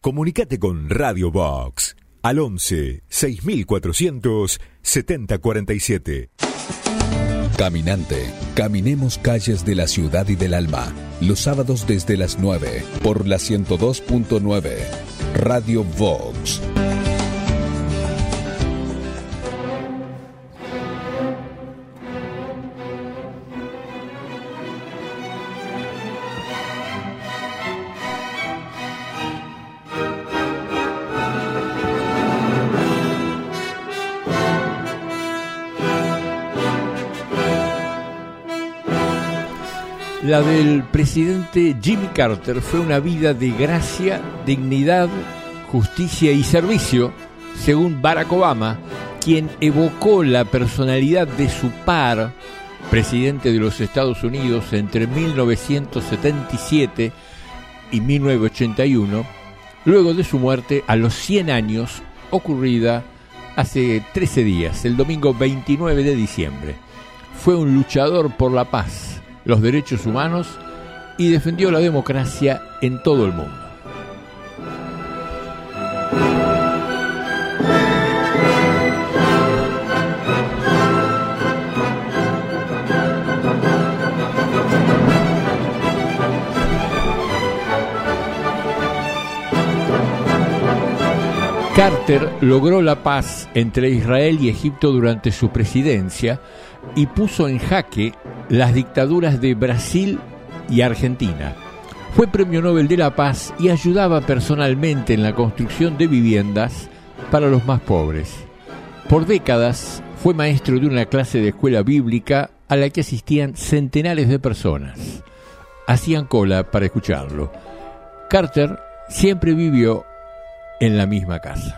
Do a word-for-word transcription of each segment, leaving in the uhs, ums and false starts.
Comunicate con Radio Box al once seis mil cuatrocientos setenta cuarenta y siete. Caminante, caminemos calles de la ciudad y del alma. Los sábados desde las nueve por la ciento dos punto nueve. Radio Vox. La del presidente Jimmy Carter fue una vida de gracia, dignidad, justicia y servicio, según Barack Obama, quien evocó la personalidad de su par, presidente de los Estados Unidos entre mil novecientos setenta y siete y mil novecientos ochenta y uno, luego de su muerte a los cien años, ocurrida hace trece días, el domingo veintinueve de diciembre. Fue un luchador por la paz, los derechos humanos y defendió la democracia en todo el mundo. Carter logró la paz entre Israel y Egipto durante su presidencia y puso en jaque las dictaduras de Brasil y Argentina. Fue Premio Nobel de la Paz y ayudaba personalmente en la construcción de viviendas para los más pobres. Por décadas fue maestro de una clase de escuela bíblica a la que asistían centenares de personas. Hacían cola para escucharlo. Carter siempre vivió en la misma casa.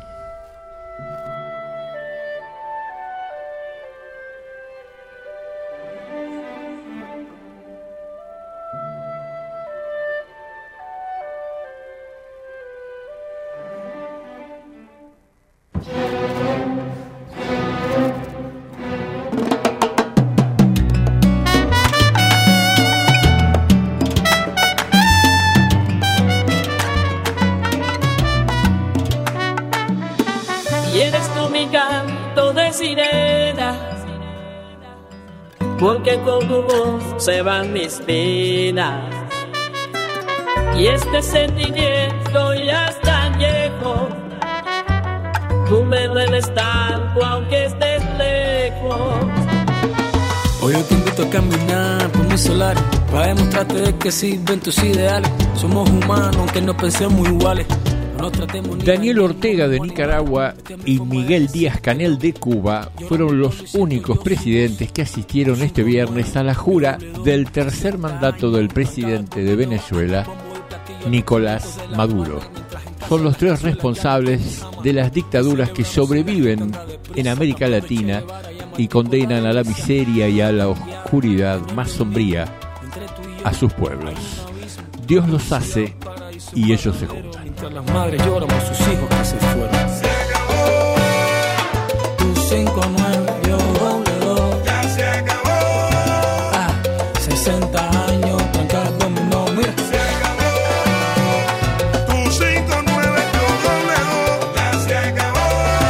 Porque con tu voz se van mis penas y este sentimiento ya es tan viejo. Tú me dueles tanto aunque estés lejos. Hoy yo te invito a caminar por mi solar para demostrarte de que sirven tus ideales. Somos humanos aunque no pensemos iguales. Daniel Ortega de Nicaragua y Miguel Díaz-Canel de Cuba fueron los únicos presidentes que asistieron este viernes a la jura del tercer mandato del presidente de Venezuela, Nicolás Maduro. Son los tres responsables de las dictaduras que sobreviven en América Latina y condenan a la miseria y a la oscuridad más sombría a sus pueblos. Dios los hace y ellos se juntan. Las madres lloran por sus hijos que se fueron. Se acabó. Tu cinco nueve, yo doble dos. Ya se acabó. Ah, sesenta años, tranca dominó, mira. Se acabó. Tu cinco nueve, yo doble dos. Ya se acabó.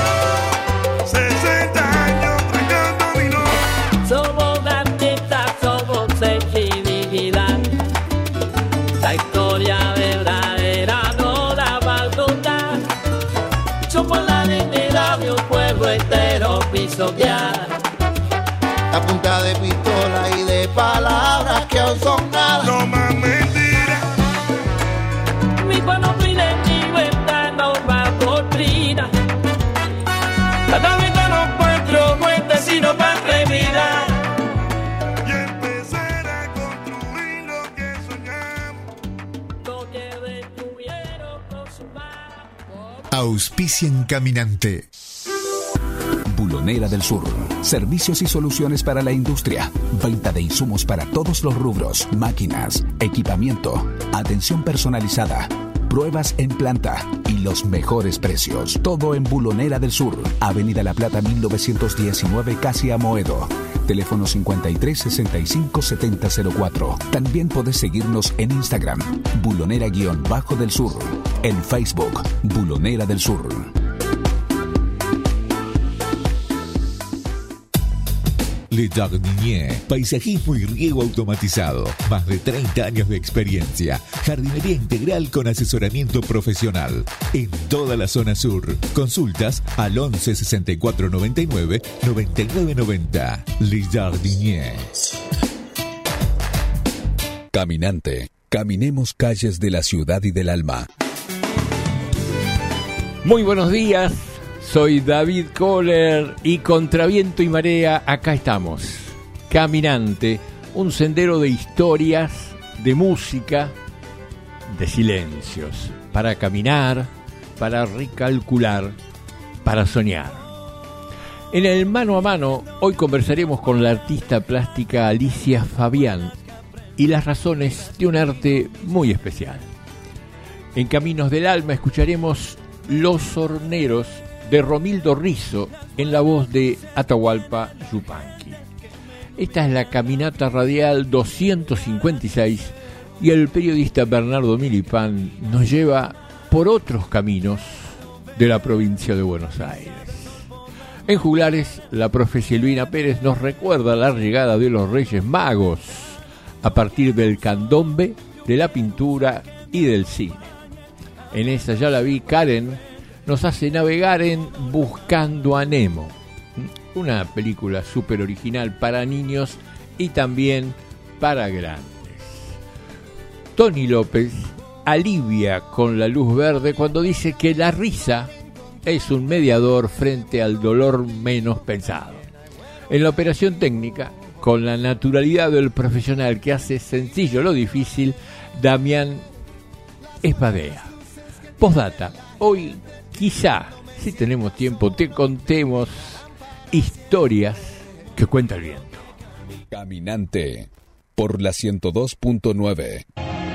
sesenta años, tranca dominó. Somos artistas, somos sensibilidad. La historia verdadera no la va a contar. Somos la dignidad de un pueblo entero pisotear. A punta de pistola y de palabras que aún son nada. No más mentiras. Mi pueblo pide libertad, norma, doctrina. Cada vez no encuentro muerte sino patria y vida. Y empezar a construir lo que soñamos. Lo que detuvieron con su mano. Auspician Caminante. Bulonera del Sur. Servicios y soluciones para la industria. Venta de insumos para todos los rubros. Máquinas, equipamiento, atención personalizada, pruebas en planta y los mejores precios. Todo en Bulonera del Sur. Avenida La Plata mil novecientos diecinueve, casi Amoedo. Teléfono cincuenta y tres sesenta y cinco setenta cero cuatro. También podés seguirnos en Instagram, Bulonera-Bajo del Sur. En Facebook, Bulonera del Sur. Le Jardinier, paisajismo y riego automatizado. Más de treinta años de experiencia. Jardinería integral con asesoramiento profesional. En toda la zona sur. Consultas al once sesenta y cuatro noventa y nueve noventa y nueve noventa. Le Jardinier. Caminante. Caminemos calles de la ciudad y del alma. Muy buenos días. Soy David Kohler y contra viento y marea acá estamos. Caminante, un sendero de historias, de música, de silencios, para caminar, para recalcular, para soñar. En el mano a mano, hoy conversaremos con la artista plástica Alicia Fabián y las razones de un arte muy especial. En Caminos del Alma escucharemos Los Horneros de Romildo Rizzo en la voz de Atahualpa Yupanqui. Esta es la caminata radial doscientos cincuenta y seis y el periodista Bernardo Milipán nos lleva por otros caminos de la provincia de Buenos Aires. En Juglares, la profe Silvina Pérez nos recuerda la llegada de los Reyes Magos a partir del candombe, de la pintura y del cine. En esa ya la vi, Karen nos hace navegar en Buscando a Nemo, una película súper original para niños y también para grandes. Tony López alivia con la luz verde cuando dice que la risa es un mediador frente al dolor menos pensado. En la operación técnica, con la naturalidad del profesional que hace sencillo lo difícil, Damián Espadea. Postdata, hoy quizá, si tenemos tiempo, te contemos historias que cuenta el viento. Caminante, por la ciento dos punto nueve.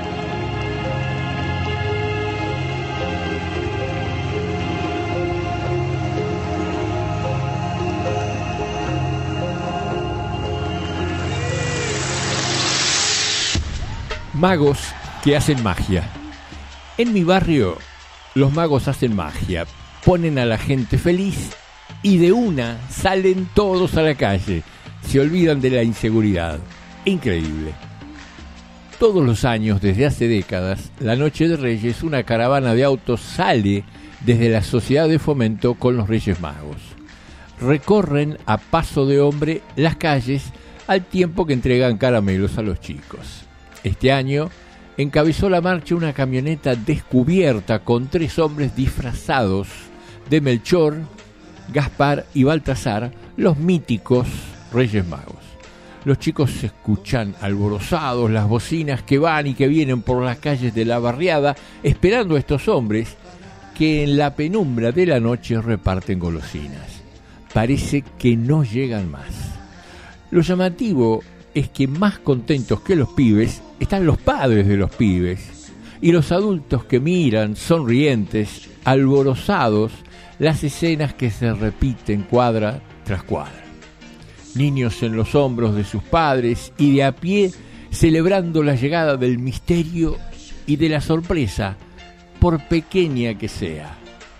Magos que hacen magia. En mi barrio, los magos hacen magia, ponen a la gente feliz y de una salen todos a la calle. Se olvidan de la inseguridad. Increíble. Todos los años, desde hace décadas, la Noche de Reyes, una caravana de autos sale desde la Sociedad de Fomento con los Reyes Magos. Recorren a paso de hombre las calles al tiempo que entregan caramelos a los chicos. Este año encabezó la marcha una camioneta descubierta con tres hombres disfrazados de Melchor, Gaspar y Baltasar, los míticos Reyes Magos. Los chicos escuchan alborozados las bocinas que van y que vienen por las calles de la barriada, esperando a estos hombres que en la penumbra de la noche reparten golosinas. Parece que no llegan más. Lo llamativo es que más contentos que los pibes están los padres de los pibes y los adultos que miran, sonrientes, alborozados, las escenas que se repiten cuadra tras cuadra. Niños en los hombros de sus padres y de a pie celebrando la llegada del misterio y de la sorpresa, por pequeña que sea.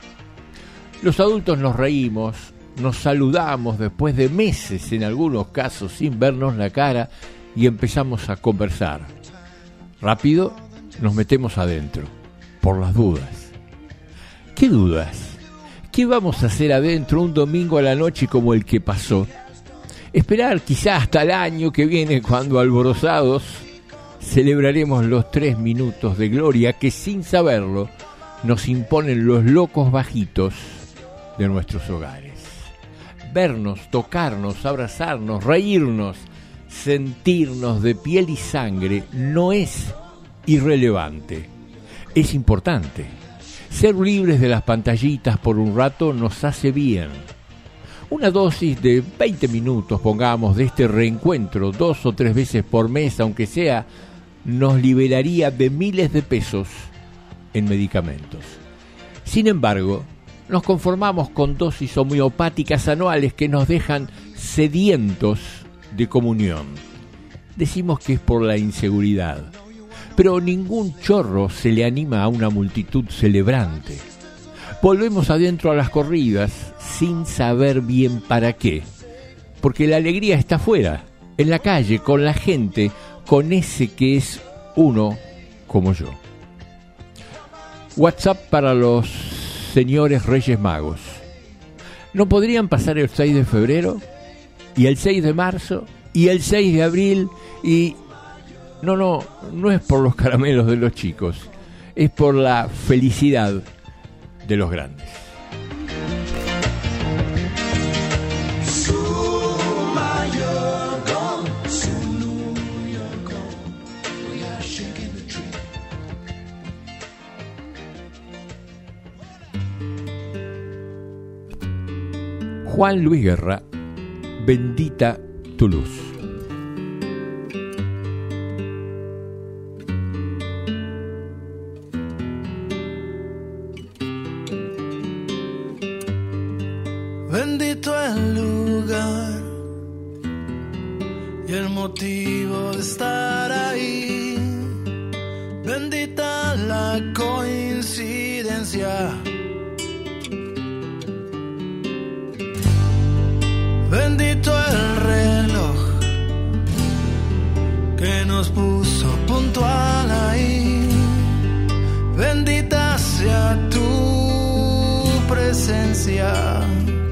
Los adultos nos reímos, nos saludamos después de meses, en algunos casos sin vernos la cara, y empezamos a conversar. Rápido nos metemos adentro, por las dudas. ¿Qué dudas? ¿Qué vamos a hacer adentro un domingo a la noche como el que pasó? Esperar quizá hasta el año que viene, cuando alborozados celebraremos los tres minutos de gloria que sin saberlo nos imponen los locos bajitos de nuestros hogares. Vernos, tocarnos, abrazarnos, reírnos, sentirnos de piel y sangre no es irrelevante, es importante. Ser libres de las pantallitas por un rato nos hace bien. Una dosis de veinte minutos, pongamos, de este reencuentro, dos o tres veces por mes, aunque sea, nos liberaría de miles de pesos en medicamentos. Sin embargo, nos conformamos con dosis homeopáticas anuales que nos dejan sedientos de comunión. Decimos que es por la inseguridad, pero ningún chorro se le anima a una multitud celebrante. Volvemos adentro a las corridas sin saber bien para qué, porque la alegría está afuera, en la calle, con la gente, con ese que es uno como yo. WhatsApp para los señores Reyes Magos. ¿No podrían pasar el seis de febrero? ¿Y el seis de marzo? ¿Y el seis de abril? Y... No, no, no es por los caramelos de los chicos, es por la felicidad de los grandes. Juan Luis Guerra, Bendita tu luz. Bendito el lugar y el motivo de estar ahí. Bendita la coincidencia. Bendito el reloj que nos puso puntual ahí. Bendita sea tu presencia.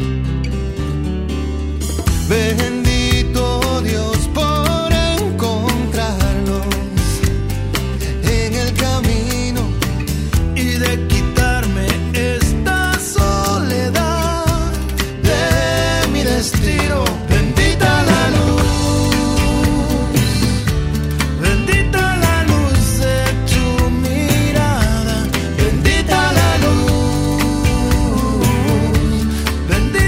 Bendito Dios por encontrarlos en el camino y de quitarme esta soledad de mi destino. Bendita la luz, bendita la luz de tu mirada, bendita la luz, bendita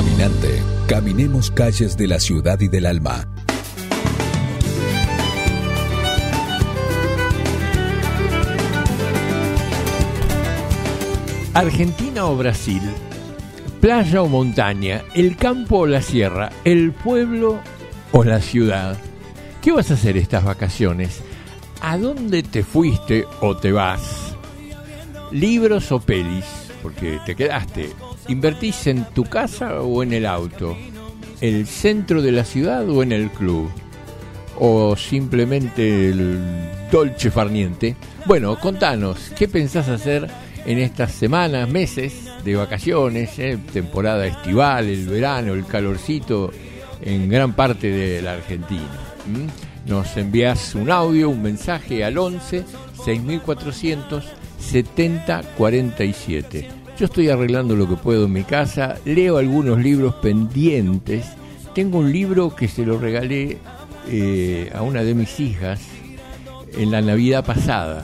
Caminante, caminemos calles de la ciudad y del alma. Argentina o Brasil, playa o montaña, el campo o la sierra, el pueblo o la ciudad. ¿Qué vas a hacer estas vacaciones? ¿A dónde te fuiste o te vas? ¿Libros o pelis? Porque te quedaste. ¿Invertís en tu casa o en el auto? ¿El centro de la ciudad o en el club? ¿O simplemente el dolce farniente? Bueno, contanos, ¿qué pensás hacer en estas semanas, meses de vacaciones, eh? Temporada estival, el verano, el calorcito en gran parte de la Argentina? ¿Mm? Nos envías un audio, un mensaje al once seis mil cuatrocientos setenta cuarenta y siete. Yo estoy arreglando lo que puedo en mi casa, leo algunos libros pendientes. Tengo un libro que se lo regalé eh, a una de mis hijas en la Navidad pasada.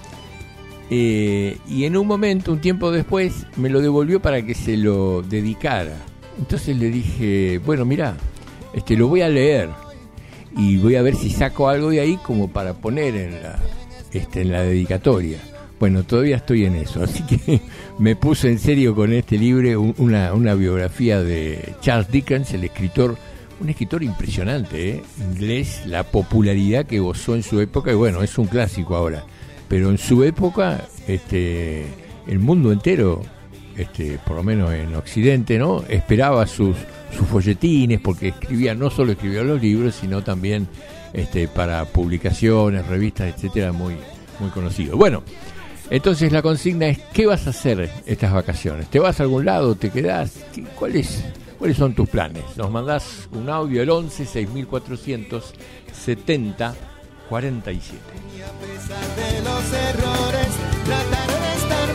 Eh, y en un momento, un tiempo después, me lo devolvió para que se lo dedicara. Entonces le dije, bueno, mira, este, lo voy a leer y voy a ver si saco algo de ahí como para poner en la, este, en la dedicatoria. Bueno, todavía estoy en eso, así que me puse en serio con este libro, una, una biografía de Charles Dickens, el escritor, un escritor impresionante, ¿eh? Inglés, la popularidad que gozó en su época, y bueno, es un clásico ahora. Pero en su época, este, el mundo entero, este, por lo menos en Occidente, ¿no?, esperaba sus, sus folletines, porque escribía, no solo escribía los libros, sino también este, para publicaciones, revistas, etcétera, muy, muy conocido. Bueno, entonces la consigna es, ¿qué vas a hacer estas vacaciones? ¿Te vas a algún lado? ¿Te quedás? ¿Cuáles, cuáles son tus planes? Nos mandás un audio al once seis mil cuatrocientos setenta cuarenta y siete. A pesar de los errores, tratar de estar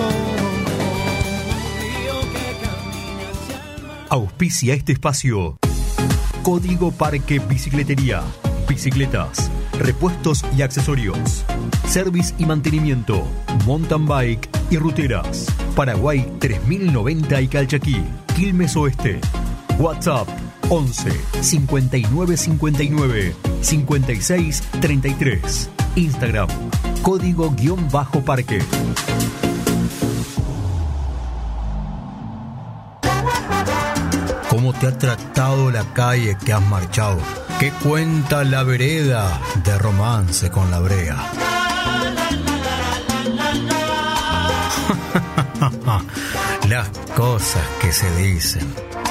mejor. Auspicia este espacio. Código Parque Bicicletería. Bicicletas, repuestos y accesorios. Service y mantenimiento. Mountain bike y ruteras. Paraguay tres mil noventa y Calchaquí. Quilmes Oeste. WhatsApp once cincuenta y nueve cincuenta y nueve cincuenta y seis treinta y tres. Instagram, código guión bajo parque. ¿Cómo te ha tratado la calle que has marchado? ¿Qué cuenta la vereda de romance con la brea? Las cosas que se dicen.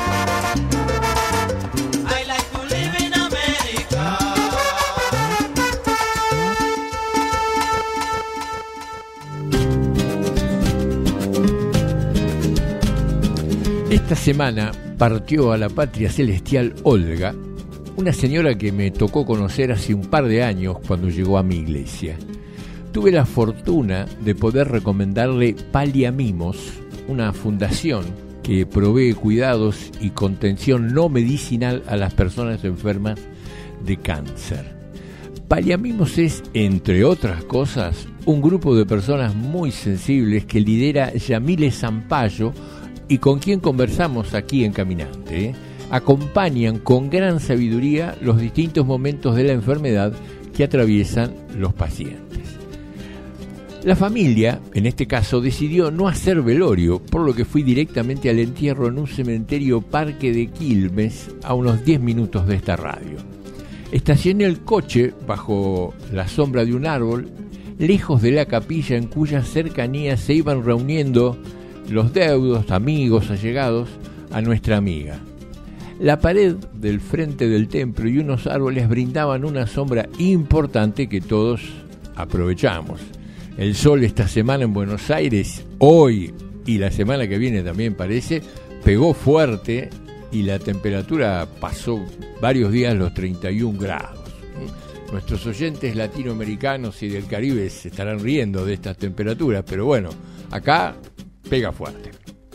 Esta semana partió a la patria celestial Olga, una señora que me tocó conocer hace un par de años cuando llegó a mi iglesia. Tuve la fortuna de poder recomendarle Paliamimos, una fundación que provee cuidados y contención no medicinal a las personas enfermas de cáncer. Paliamimos es, entre otras cosas, un grupo de personas muy sensibles que lidera Yamile Zampayo y con quien conversamos aquí en Caminante, ¿eh? Acompañan con gran sabiduría los distintos momentos de la enfermedad que atraviesan los pacientes. La familia, en este caso, decidió no hacer velorio, por lo que fui directamente al entierro en un cementerio Parque de Quilmes, a unos diez minutos de esta radio. Estacioné el coche bajo la sombra de un árbol, lejos de la capilla en cuyas cercanías se iban reuniendo los deudos, amigos, allegados a nuestra amiga. La pared del frente del templo y unos árboles brindaban una sombra importante que todos aprovechamos. El sol esta semana en Buenos Aires, hoy y la semana que viene también parece, pegó fuerte y la temperatura pasó varios días los treinta y un grados. Nuestros oyentes latinoamericanos y del Caribe se estarán riendo de estas temperaturas, pero bueno, acá pega fuerte.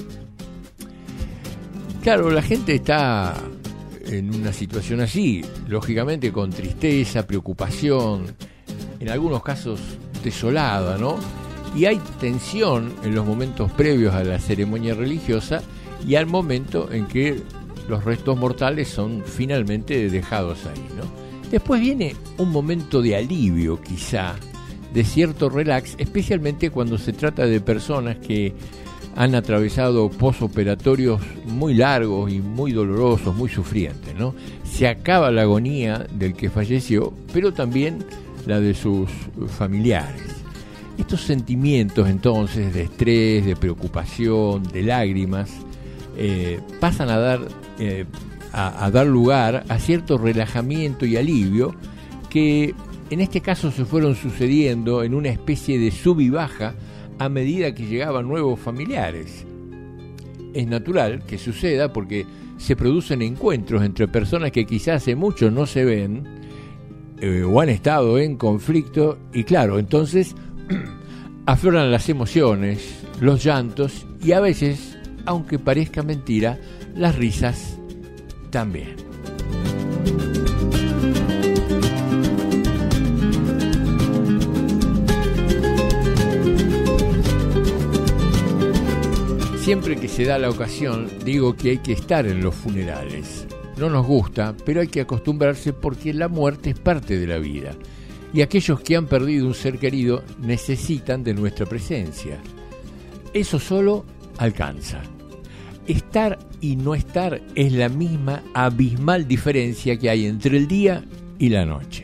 Claro, la gente está en una situación así, lógicamente con tristeza, preocupación, en algunos casos desolada, ¿no? Y hay tensión en los momentos previos a la ceremonia religiosa y al momento en que los restos mortales son finalmente dejados ahí, ¿no? Después viene un momento de alivio, quizá, de cierto relax, especialmente cuando se trata de personas que han atravesado posoperatorios muy largos y muy dolorosos, muy sufrientes, ¿no? Se acaba la agonía del que falleció, pero también la de sus familiares. Estos sentimientos entonces de estrés, de preocupación, de lágrimas, eh, pasan a dar, eh, a, a dar lugar a cierto relajamiento y alivio que en este caso se fueron sucediendo en una especie de sub y baja a medida que llegaban nuevos familiares. Es natural que suceda porque se producen encuentros entre personas que quizás hace mucho no se ven eh, o han estado en conflicto, y claro, entonces afloran las emociones, los llantos y a veces, aunque parezca mentira, las risas también. Siempre que se da la ocasión, digo que hay que estar en los funerales. No nos gusta, pero hay que acostumbrarse porque la muerte es parte de la vida. Y aquellos que han perdido un ser querido necesitan de nuestra presencia. Eso solo alcanza. Estar y no estar es la misma abismal diferencia que hay entre el día y la noche.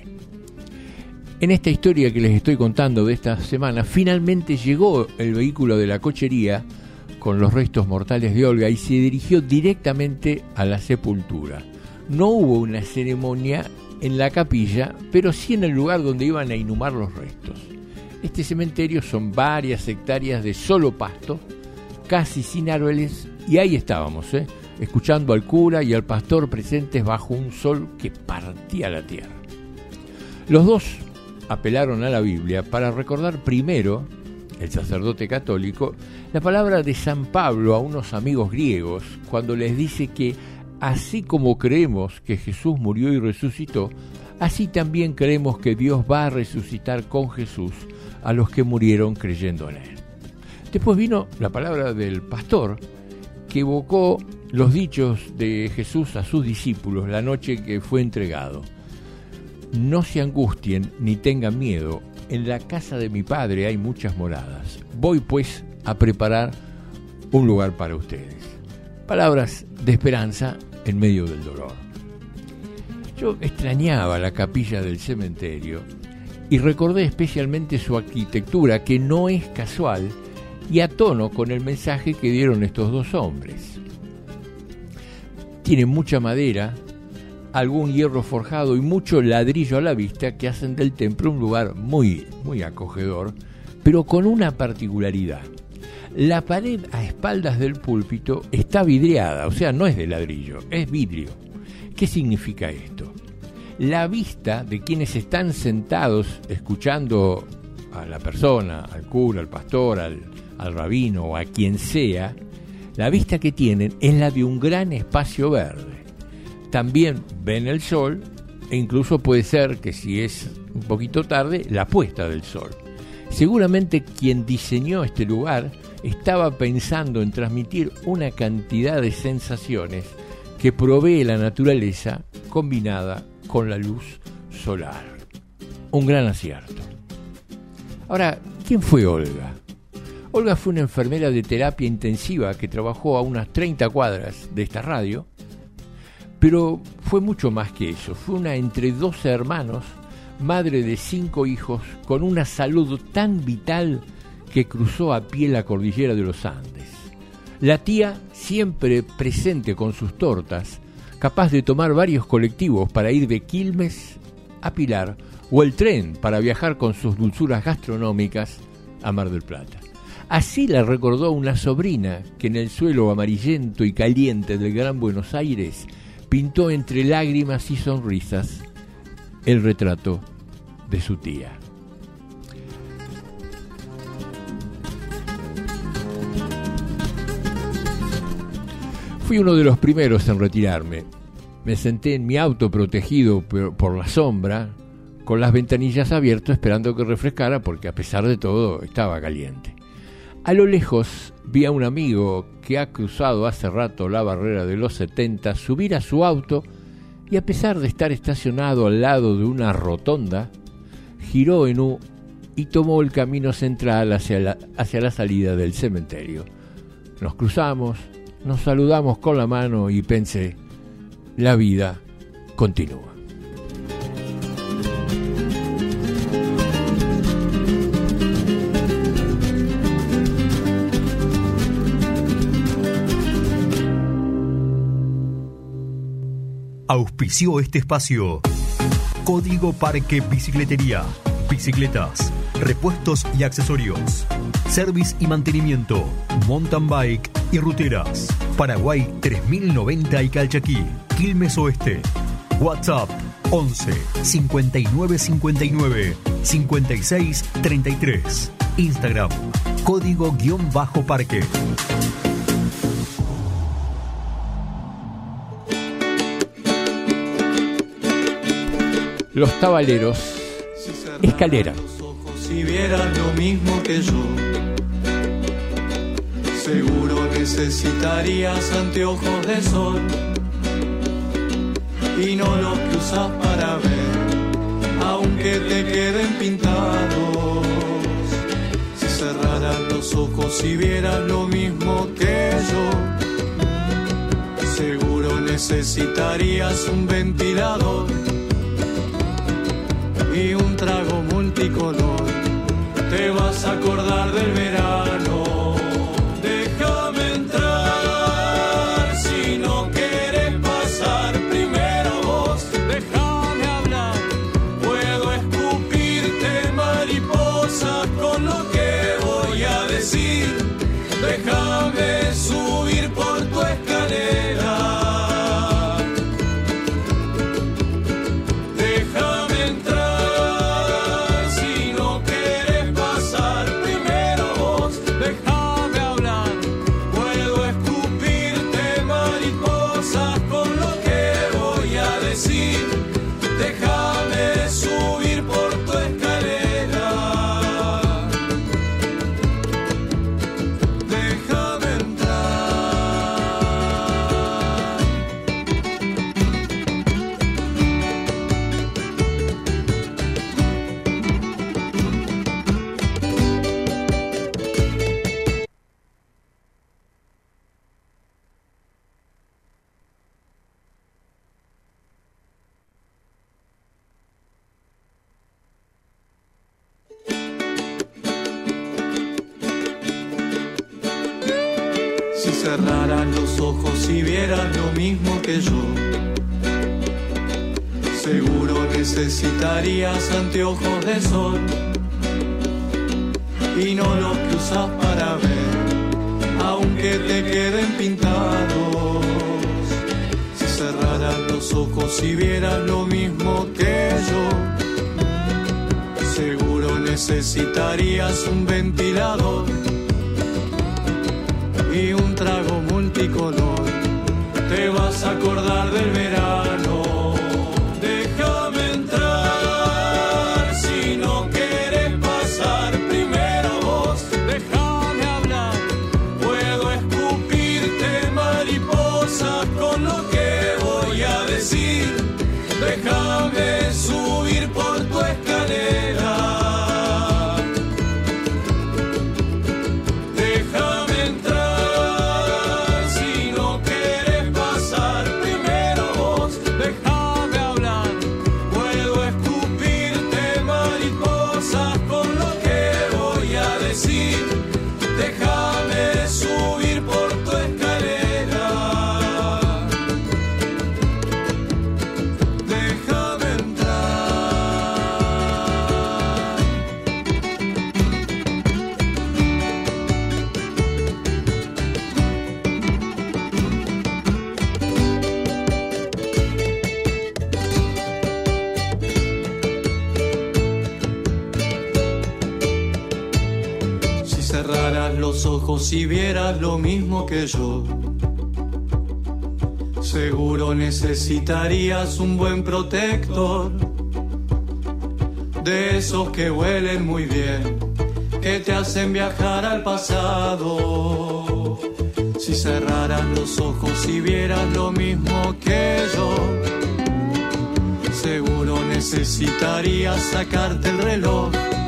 En esta historia que les estoy contando de esta semana, finalmente llegó el vehículo de la cochería con los restos mortales de Olga y se dirigió directamente a la sepultura. No hubo una ceremonia en la capilla, pero sí en el lugar donde iban a inhumar los restos. Este cementerio son varias hectáreas de solo pasto, casi sin árboles, y ahí estábamos, ¿eh? escuchando al cura y al pastor presentes bajo un sol que partía la tierra. Los dos apelaron a la Biblia para recordar primero, el sacerdote católico, la palabra de San Pablo a unos amigos griegos cuando les dice que así como creemos que Jesús murió y resucitó, así también creemos que Dios va a resucitar con Jesús a los que murieron creyendo en Él. Después vino la palabra del pastor que evocó los dichos de Jesús a sus discípulos la noche que fue entregado. No se angustien ni tengan miedo, en la casa de mi Padre hay muchas moradas. Voy pues a preparar un lugar para ustedes. Palabras de esperanza en medio del dolor. Yo extrañaba la capilla del cementerio y recordé especialmente su arquitectura, que no es casual y a tono con el mensaje que dieron estos dos hombres. Tiene mucha madera, algún hierro forjado y mucho ladrillo a la vista que hacen del templo un lugar muy, muy acogedor, pero con una particularidad. La pared a espaldas del púlpito está vidriada, o sea, no es de ladrillo, es vidrio. ¿Qué significa esto? La vista de quienes están sentados escuchando a la persona, al cura, al pastor, al, al rabino o a quien sea, la vista que tienen es la de un gran espacio verde. También ven el sol e incluso puede ser que, si es un poquito tarde, la puesta del sol. Seguramente quien diseñó este lugar estaba pensando en transmitir una cantidad de sensaciones que provee la naturaleza combinada con la luz solar. Un gran acierto. Ahora, ¿quién fue Olga? Olga fue una enfermera de terapia intensiva que trabajó a unas treinta cuadras de esta radio, pero fue mucho más que eso. Fue una entre doce hermanos, madre de cinco hijos, con una salud tan vital que cruzó a pie la cordillera de los Andes. La tía, siempre presente con sus tortas, capaz de tomar varios colectivos para ir de Quilmes a Pilar, o el tren para viajar con sus dulzuras gastronómicas a Mar del Plata. Así la recordó una sobrina que en el suelo amarillento y caliente del Gran Buenos Aires pintó entre lágrimas y sonrisas el retrato de su tía. Fui uno de los primeros en retirarme. Me senté en mi auto protegido por la sombra, con las ventanillas abiertas esperando que refrescara porque a pesar de todo estaba caliente. A lo lejos vi a un amigo que ha cruzado hace rato la barrera de los setenta subir a su auto y, a pesar de estar estacionado al lado de una rotonda, giró en U y tomó el camino central hacia la, hacia la salida del cementerio. Nos cruzamos, nos saludamos con la mano y pensé, la vida continúa. Auspició este espacio Código Parque Bicicletería. Bicicletas, repuestos y accesorios. Service y mantenimiento. Mountain bike y ruteras. Paraguay tres mil noventa y Calchaquí. Quilmes Oeste. WhatsApp once cincuenta y nueve cincuenta y nueve cincuenta y seis treinta y tres. Instagram Código-Parque. Los Tabaleros, Escalera. Si vieras lo mismo que yo, seguro necesitarías anteojos de sol y no los que usas para ver, aunque te queden pintados. Si cerraras los ojos y vieras lo mismo que yo, seguro necesitarías un ventilador y un trago multicolor. Te vas a acordar del verano. Déjame entrar si no quieres pasar primero vos. Déjame hablar, puedo escupirte mariposas con lo que voy a decir. Déjame subir por tu escalera. Cerraras los ojos y vieras lo mismo que yo, seguro necesitarías anteojos de sol y no los que usas para ver, aunque te queden pintados. Si cerraras los ojos y vieras lo mismo que yo, seguro necesitarías un ventilador y un trago multicolor. Te vas a acordar del verano. Déjame entrar si no quieres pasar primero vos. Déjame hablar, puedo escupirte mariposas con lo que voy a decir. Déjame subir por tu escalera. Si vieras lo mismo que yo, seguro necesitarías un buen protector, de esos que huelen muy bien, que te hacen viajar al pasado. Si cerraras los ojos y vieras lo mismo que yo, seguro necesitarías sacarte el reloj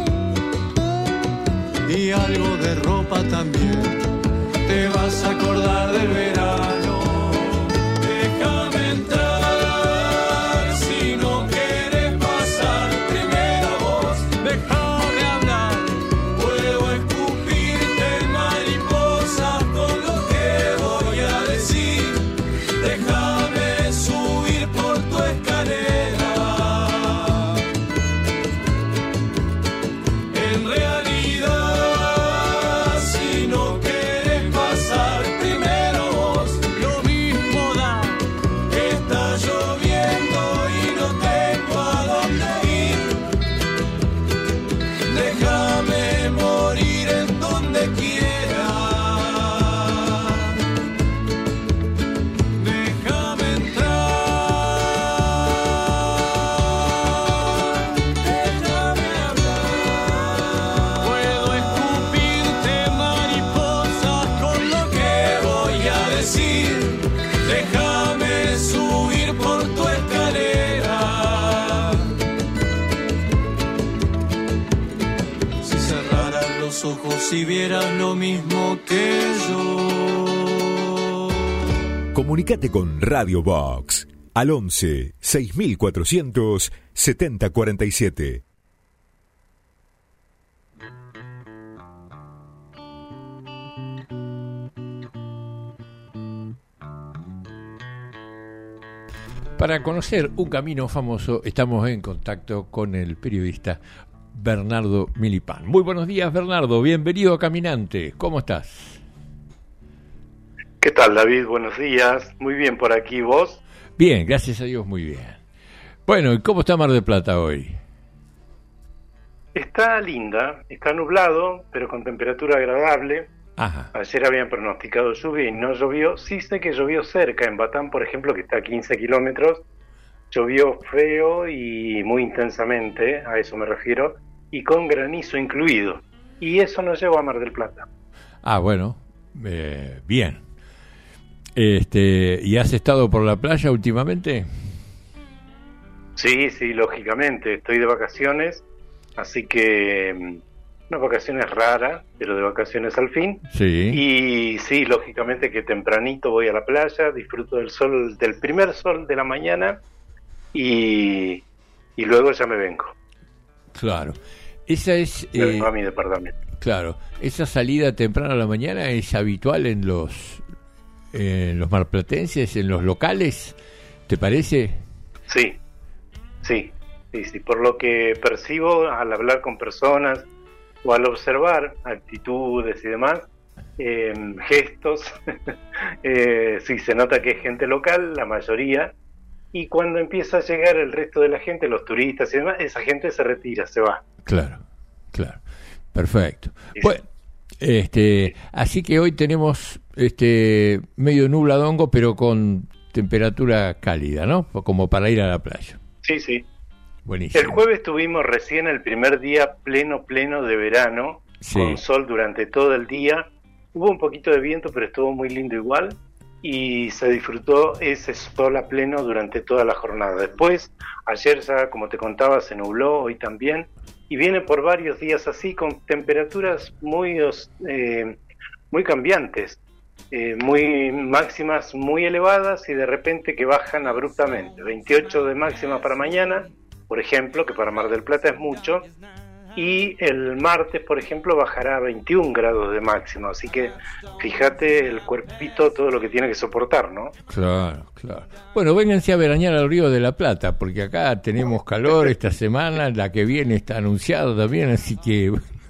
y algo de ropa también. Te vas a acordar del verano. Déjame entrar si no quieres pasar primero vos. Déjame hablar, puedo escupirte mariposas con lo que voy a decir. Déjame subir por tu escalera. En realidad, si no quieres pasar primero vos, lo mismo da que está lloviendo y no tengo a dónde ir. Déjame morir en donde quiera. Déjame entrar. Déjame hablar. Puedo escupirte mariposas con lo que voy a decir. Déjame subir por tu escalera. Si cerraras los ojos y vieras lo mismo que yo. Comunicate con Radio Box al once seis mil cuatrocientos setenta cuarenta y siete. Para conocer un camino famoso, estamos en contacto con el periodista Bernardo Milipán. Muy buenos días, Bernardo. Bienvenido a Caminante. ¿Cómo estás? ¿Qué tal, David? Buenos días. Muy bien por aquí, ¿vos? Bien, gracias a Dios, muy bien. Bueno, ¿y cómo está Mar del Plata hoy? Está linda, está nublado, pero con temperatura agradable. Ajá. Ayer habían pronosticado lluvia y no llovió. Sí sé que llovió cerca, en Batán, por ejemplo, que está a quince kilómetros. Llovió feo y muy intensamente, a eso me refiero, y con granizo incluido. Y eso nos llevó a Mar del Plata. Ah, bueno, eh, bien. Este, ¿y has estado por la playa últimamente? Sí, sí, lógicamente. Estoy de vacaciones, así que unas vacaciones raras, pero de vacaciones al fin. Sí. Y sí, lógicamente que tempranito voy a la playa, disfruto del sol, del primer sol de la mañana y, y luego ya me vengo. Claro. Esa es... Me vengo eh, a mi departamento. Claro. Esa salida temprana a la mañana es habitual en los, en los marplatenses, en los locales, ¿te parece? Sí, sí, sí, sí. Por lo que percibo al hablar con personas o al observar actitudes y demás, eh, gestos, eh, sí, se nota que es gente local, la mayoría, y cuando empieza a llegar el resto de la gente, los turistas y demás, esa gente se retira, se va. Claro, claro, perfecto. Sí, bueno, este, así que hoy tenemos este medio nubladongo, pero con temperatura cálida, ¿no? Como para ir a la playa. Sí, sí. Buenísimo. El jueves tuvimos recién el primer día pleno, pleno de verano, sí, con sol durante todo el día. Hubo un poquito de viento, pero estuvo muy lindo igual. Y se disfrutó ese sol a pleno durante toda la jornada. Después, ayer ya, como te contaba, se nubló, hoy también. Y viene por varios días así, con temperaturas muy, eh, muy cambiantes. Eh, muy máximas muy elevadas y de repente que bajan abruptamente. veintiocho de máxima para mañana, por ejemplo, que para Mar del Plata es mucho, y el martes, por ejemplo, bajará a veintiún grados de máximo, así que fíjate el cuerpito, todo lo que tiene que soportar, ¿no? Claro, claro. Bueno, vénganse a veranear al Río de la Plata, porque acá tenemos calor esta semana, la que viene está anunciada también, así que...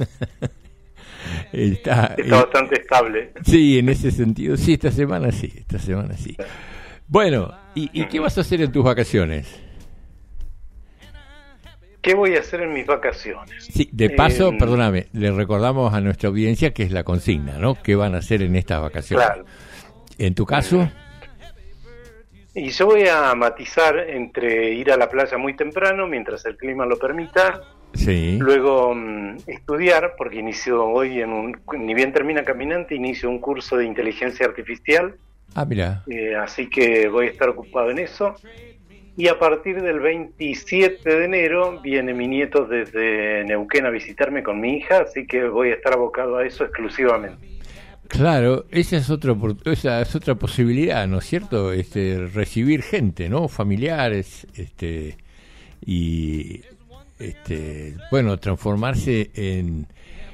está, está eh, bastante estable. Sí, en ese sentido, sí, esta semana sí, esta semana sí. Bueno, ¿y, y qué vas a hacer en tus vacaciones? ¿Qué voy a hacer en mis vacaciones? Sí, de paso, eh, perdóname, le recordamos a nuestra audiencia que es la consigna, ¿no? ¿Qué van a hacer en estas vacaciones? Claro. ¿En tu caso? Y yo voy a matizar entre ir a la playa muy temprano, mientras el clima lo permita, Sí. Luego um, estudiar, porque inicio hoy, en un, ni bien termina Caminante, inicio un curso de inteligencia artificial. Ah, mira. Eh, así que voy a estar ocupado en eso. Y a partir del veintisiete de enero viene mi nieto desde Neuquén a visitarme con mi hija, así que voy a estar abocado a eso exclusivamente. Claro, esa es otra esa es otra posibilidad, ¿no es cierto? Este, recibir gente, ¿no? Familiares, este, y este, bueno, transformarse en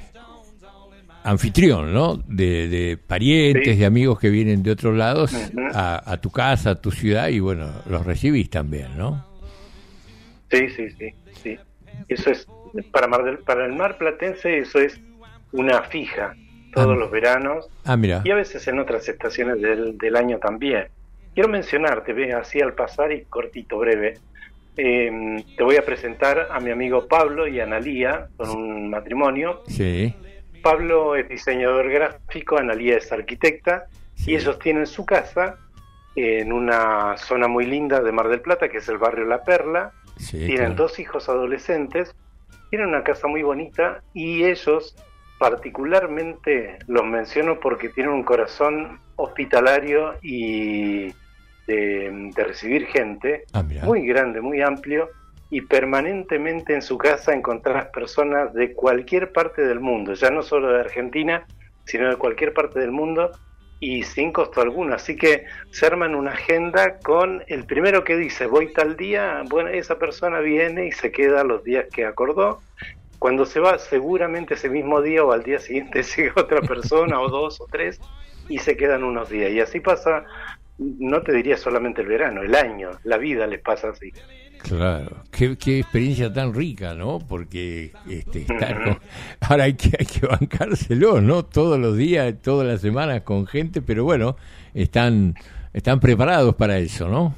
anfitrión, ¿no? De, de parientes, sí. de amigos que vienen de otros lados uh-huh. a, a tu casa, a tu ciudad, y bueno, los recibís también, ¿no? Sí, sí, sí, sí. Eso es, para, Mar del, para el mar platense, eso es una fija, todos ah, los veranos, ah, mira. y a veces en otras estaciones del, del año también. Quiero mencionarte, ve, así al pasar y cortito, breve, eh, te voy a presentar a mi amigo Pablo y a Analía, con un matrimonio. Sí. Pablo es diseñador gráfico, Analía es arquitecta, sí. y ellos tienen su casa en una zona muy linda de Mar del Plata, que es el barrio La Perla. Sí, tienen claro. dos hijos adolescentes, tienen una casa muy bonita, y ellos particularmente los menciono porque tienen un corazón hospitalario y de, de recibir gente, ah, muy grande, muy amplio, y permanentemente en su casa encontrarás personas de cualquier parte del mundo, ya no solo de Argentina, sino de cualquier parte del mundo, y sin costo alguno. Así que se arman una agenda con el primero que dice, voy tal día, bueno, esa persona viene y se queda los días que acordó. Cuando se va, seguramente ese mismo día o al día siguiente llega otra persona, o dos o tres, y se quedan unos días. Y así pasa, no te diría solamente el verano, el año, la vida les pasa así. Claro, qué, qué experiencia tan rica, ¿no? Porque este, estar con... ahora hay que, hay que bancárselo, ¿no? Todos los días, todas las semanas con gente, pero bueno, están, están preparados para eso, ¿no?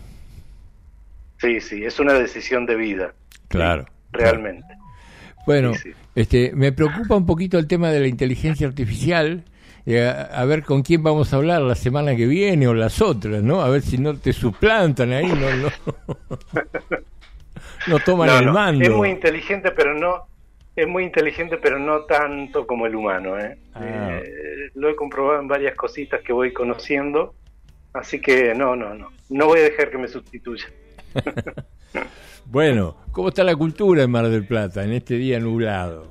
Sí, sí, es una decisión de vida. Claro. Sí, realmente. Claro. Bueno, sí, sí. este, me preocupa un poquito el tema de la inteligencia artificial. Eh, a, a ver con quién vamos a hablar la semana que viene o las otras, ¿no? A ver si no te suplantan ahí, no, no, no toman no, el no. mando. Es muy inteligente, pero no, es muy inteligente, pero no tanto como el humano, ¿eh? Ah. Eh, lo he comprobado en varias cositas que voy conociendo, así que no, no, no, no voy a dejar que me sustituya. Bueno, ¿cómo está la cultura en Mar del Plata en este día nublado?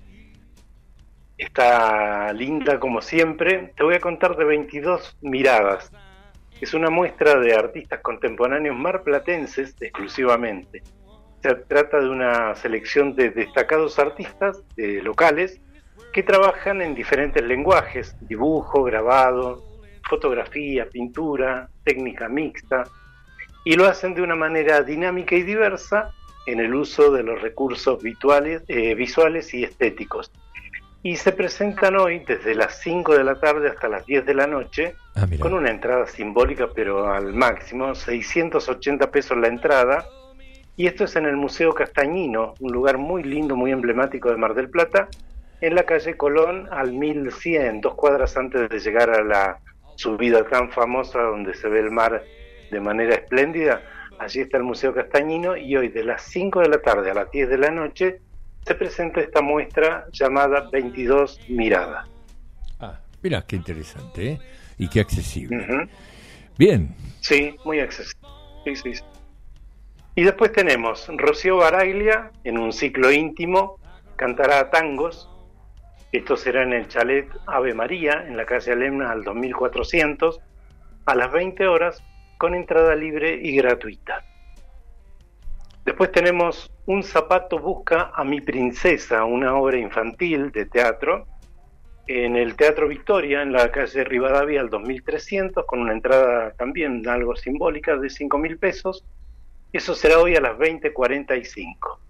Está linda como siempre. Te voy a contar de veintidós miradas. Es una muestra de artistas contemporáneos marplatenses exclusivamente. Se trata de una selección de destacados artistas eh, locales que trabajan en diferentes lenguajes: dibujo, grabado, fotografía, pintura, técnica mixta, y lo hacen de una manera dinámica y diversa en el uso de los recursos visuales, eh, visuales y estéticos. Y se presentan hoy desde las cinco de la tarde hasta las diez de la noche, ah, con una entrada simbólica pero al máximo, seiscientos ochenta pesos la entrada, y esto es en el Museo Castañino, un lugar muy lindo, muy emblemático de Mar del Plata, en la calle Colón al mil cien, dos cuadras antes de llegar a la subida tan famosa donde se ve el mar de manera espléndida. Allí está el Museo Castañino, y hoy de las cinco de la tarde a las diez de la noche se presenta esta muestra llamada veintidós miradas. Ah, mira qué interesante, ¿eh? Y qué accesible. Uh-huh. Bien. Sí, muy accesible. Sí, sí, sí. Y después tenemos Rocío Baraglia en un ciclo íntimo, cantará tangos. Esto será en el chalet Ave María, en la calle Alemna al dos mil cuatrocientos, a las veinte horas, con entrada libre y gratuita. Después tenemos Un zapato busca a mi princesa, una obra infantil de teatro, en el Teatro Victoria, en la calle Rivadavia al dos mil trescientos, con una entrada también algo simbólica de cinco mil pesos. Eso será hoy a las veinte cuarenta y cinco.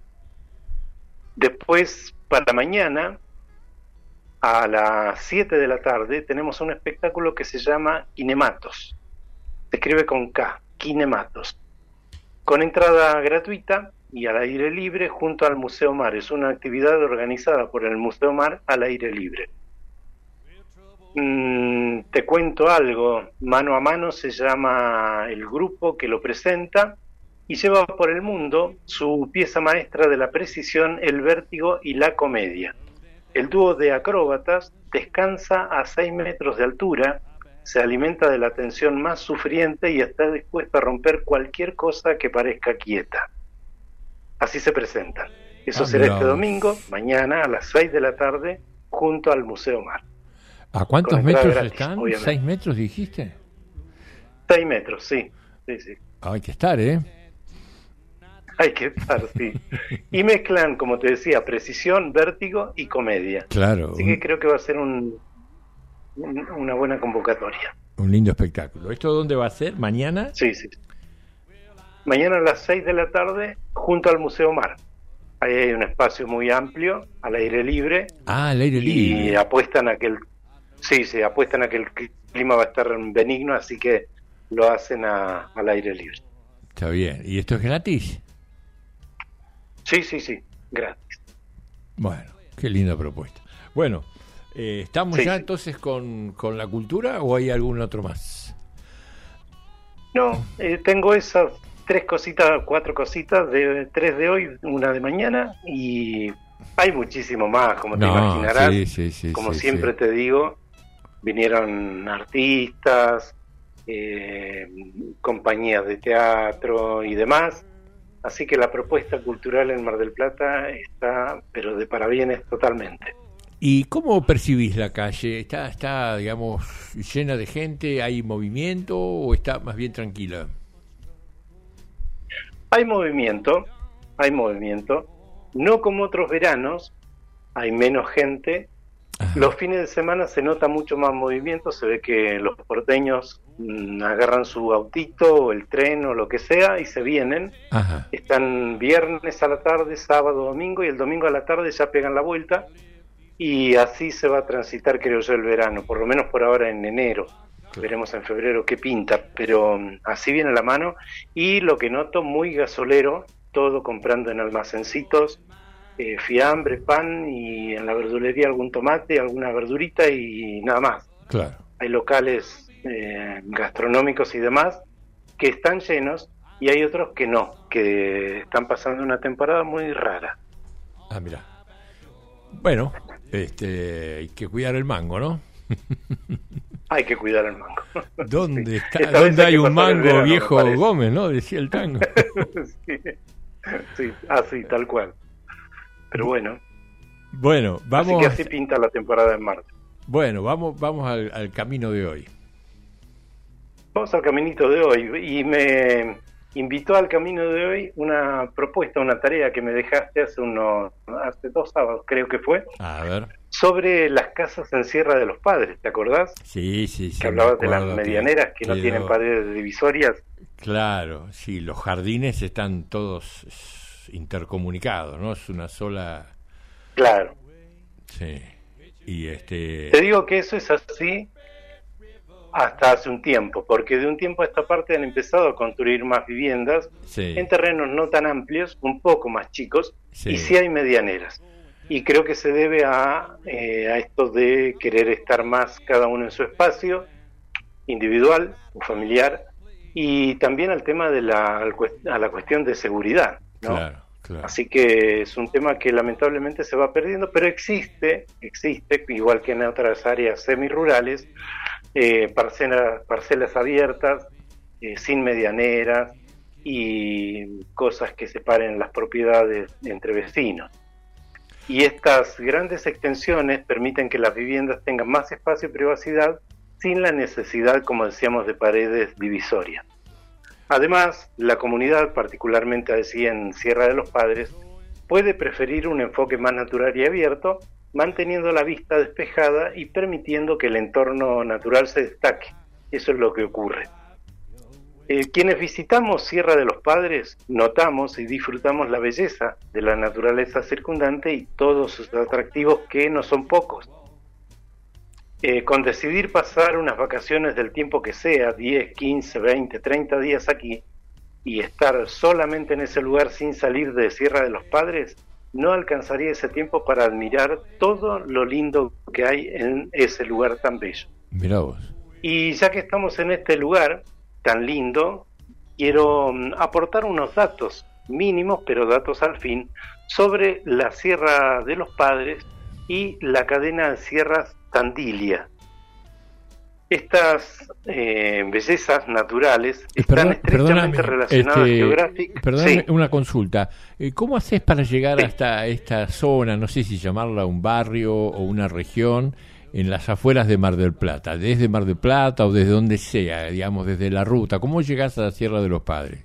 Después, para mañana, a las siete de la tarde, tenemos un espectáculo que se llama Kinematos. Se escribe con K, Kinematos, con entrada gratuita y al aire libre junto al Museo Mar. Es una actividad organizada por el Museo Mar al aire libre. Mm, te cuento algo, Mano a Mano se llama el grupo que lo presenta, y lleva por el mundo su pieza maestra de la precisión, el vértigo y la comedia. El dúo de acróbatas descansa a seis metros de altura, se alimenta de la tensión más sufriente y está dispuesto a romper cualquier cosa que parezca quieta. Así se presentan. Eso Ah, será mirá este vos. domingo, mañana a las seis de la tarde, junto al Museo Mar. ¿A cuántos Con entrada metros gratis, están? obviamente. ¿Seis metros dijiste? Seis metros, sí. sí, sí. Ah, hay que estar, ¿eh? Hay que estar, sí. Y mezclan, como te decía, precisión, vértigo y comedia. Claro, Así un- que creo que va a ser un, un- una buena convocatoria. Un lindo espectáculo. ¿Esto dónde va a ser? ¿Mañana? Sí, sí. Mañana a las seis de la tarde, junto al Museo Mar. Ahí hay un espacio muy amplio, al aire libre. Ah, al aire Y libre. apuestan a que el... Sí, sí, apuestan a que el clima va a estar benigno, así que lo hacen a- al aire libre. Está bien. ¿Y esto es gratis? Sí, sí, sí, gratis. Bueno, qué linda propuesta. Bueno, eh, ¿estamos Sí, ya sí. entonces con, con la cultura o hay algún otro más? No, eh, tengo esas tres cositas, cuatro cositas, de tres de hoy, una de mañana, y hay muchísimo más, como te No, imaginarás. sí, sí, sí, como sí, siempre sí. te digo, vinieron artistas, eh, compañías de teatro y demás. Así que la propuesta cultural en Mar del Plata está, pero de parabienes totalmente. ¿Y cómo percibís la calle? ¿Está, está, digamos, llena de gente? ¿Hay movimiento o está más bien tranquila? Hay movimiento, hay movimiento, no como otros veranos, hay menos gente. Los fines de semana se nota mucho más movimiento, se ve que los porteños mm, agarran su autito o el tren o lo que sea y se vienen. Ajá. Están viernes a la tarde, sábado, domingo, y el domingo a la tarde ya pegan la vuelta, y así se va a transitar, creo yo, el verano, por lo menos por ahora en enero. Veremos en febrero qué pinta, pero mm, así viene la mano. Y lo que noto, muy gasolero, todo comprando en almacencitos, eh, fiambre, pan, y en la verdulería algún tomate, alguna verdurita y nada más. Claro. Hay locales eh, gastronómicos y demás que están llenos, y hay otros que no, que están pasando una temporada muy rara. Ah, mira. Bueno, este, hay que cuidar el mango, ¿no? Hay que cuidar el mango. ¿Dónde está? Esta vez ¿Dónde hay hay que un pasar el mango, verano, me viejo parece. Gómez, no? Decía el tango. sí, sí, así, tal cual. Pero bueno, Bueno, así vamos. que así pinta la temporada en Marte. Bueno, vamos, vamos al, al camino de hoy. Vamos al caminito de hoy, y me invitó al camino de hoy una propuesta, una tarea que me dejaste hace unos, hace dos sábados creo que fue, A ver. sobre las casas en Sierra de los Padres, ¿te acordás? Sí, sí, sí. Que me hablabas de las acuerdo que medianeras que no quedó- tienen paredes divisorias. Claro, sí, los jardines están todos eh, intercomunicados, ¿no? Es una sola. Claro. Sí. Y este. Te digo que eso es así hasta hace un tiempo, porque de un tiempo a esta parte han empezado a construir más viviendas Sí. en terrenos no tan amplios, un poco más chicos, Sí. y sí hay medianeras. Y creo que se debe a, eh, a esto de querer estar más cada uno en su espacio individual o familiar, y también al tema de la, al cuest- a la cuestión de seguridad, ¿no? Claro, claro. Así que es un tema que lamentablemente se va perdiendo, pero existe, existe, igual que en otras áreas semirurales, eh, parcelas, parcelas abiertas, eh, sin medianeras y cosas que separen las propiedades entre vecinos. Y estas grandes extensiones permiten que las viviendas tengan más espacio y privacidad sin la necesidad, como decíamos, de paredes divisorias. Además, la comunidad, particularmente así en Sierra de los Padres, puede preferir un enfoque más natural y abierto, manteniendo la vista despejada y permitiendo que el entorno natural se destaque. Eso es lo que ocurre. Eh, quienes visitamos Sierra de los Padres notamos y disfrutamos la belleza de la naturaleza circundante y todos sus atractivos, que no son pocos. Eh, con decidir pasar unas vacaciones del tiempo que sea, diez, quince, veinte, treinta días aquí, y estar solamente en ese lugar sin salir de Sierra de los Padres, no alcanzaría ese tiempo para admirar todo lo lindo que hay en ese lugar tan bello. Mirá vos. Y ya que estamos en este lugar tan lindo, quiero um, aportar unos datos mínimos, pero datos al fin, sobre la Sierra de los Padres y la cadena de sierras Tandilia. Estas eh, bellezas naturales están Perdón, estrechamente relacionadas este, geográficamente. Perdóname, Sí. una consulta. Eh, ¿Cómo haces para llegar Sí. hasta esta zona, no sé si llamarla un barrio o una región, en las afueras de Mar del Plata? ¿Desde Mar del Plata o desde donde sea, digamos, desde la ruta? ¿Cómo llegás a la Sierra de los Padres?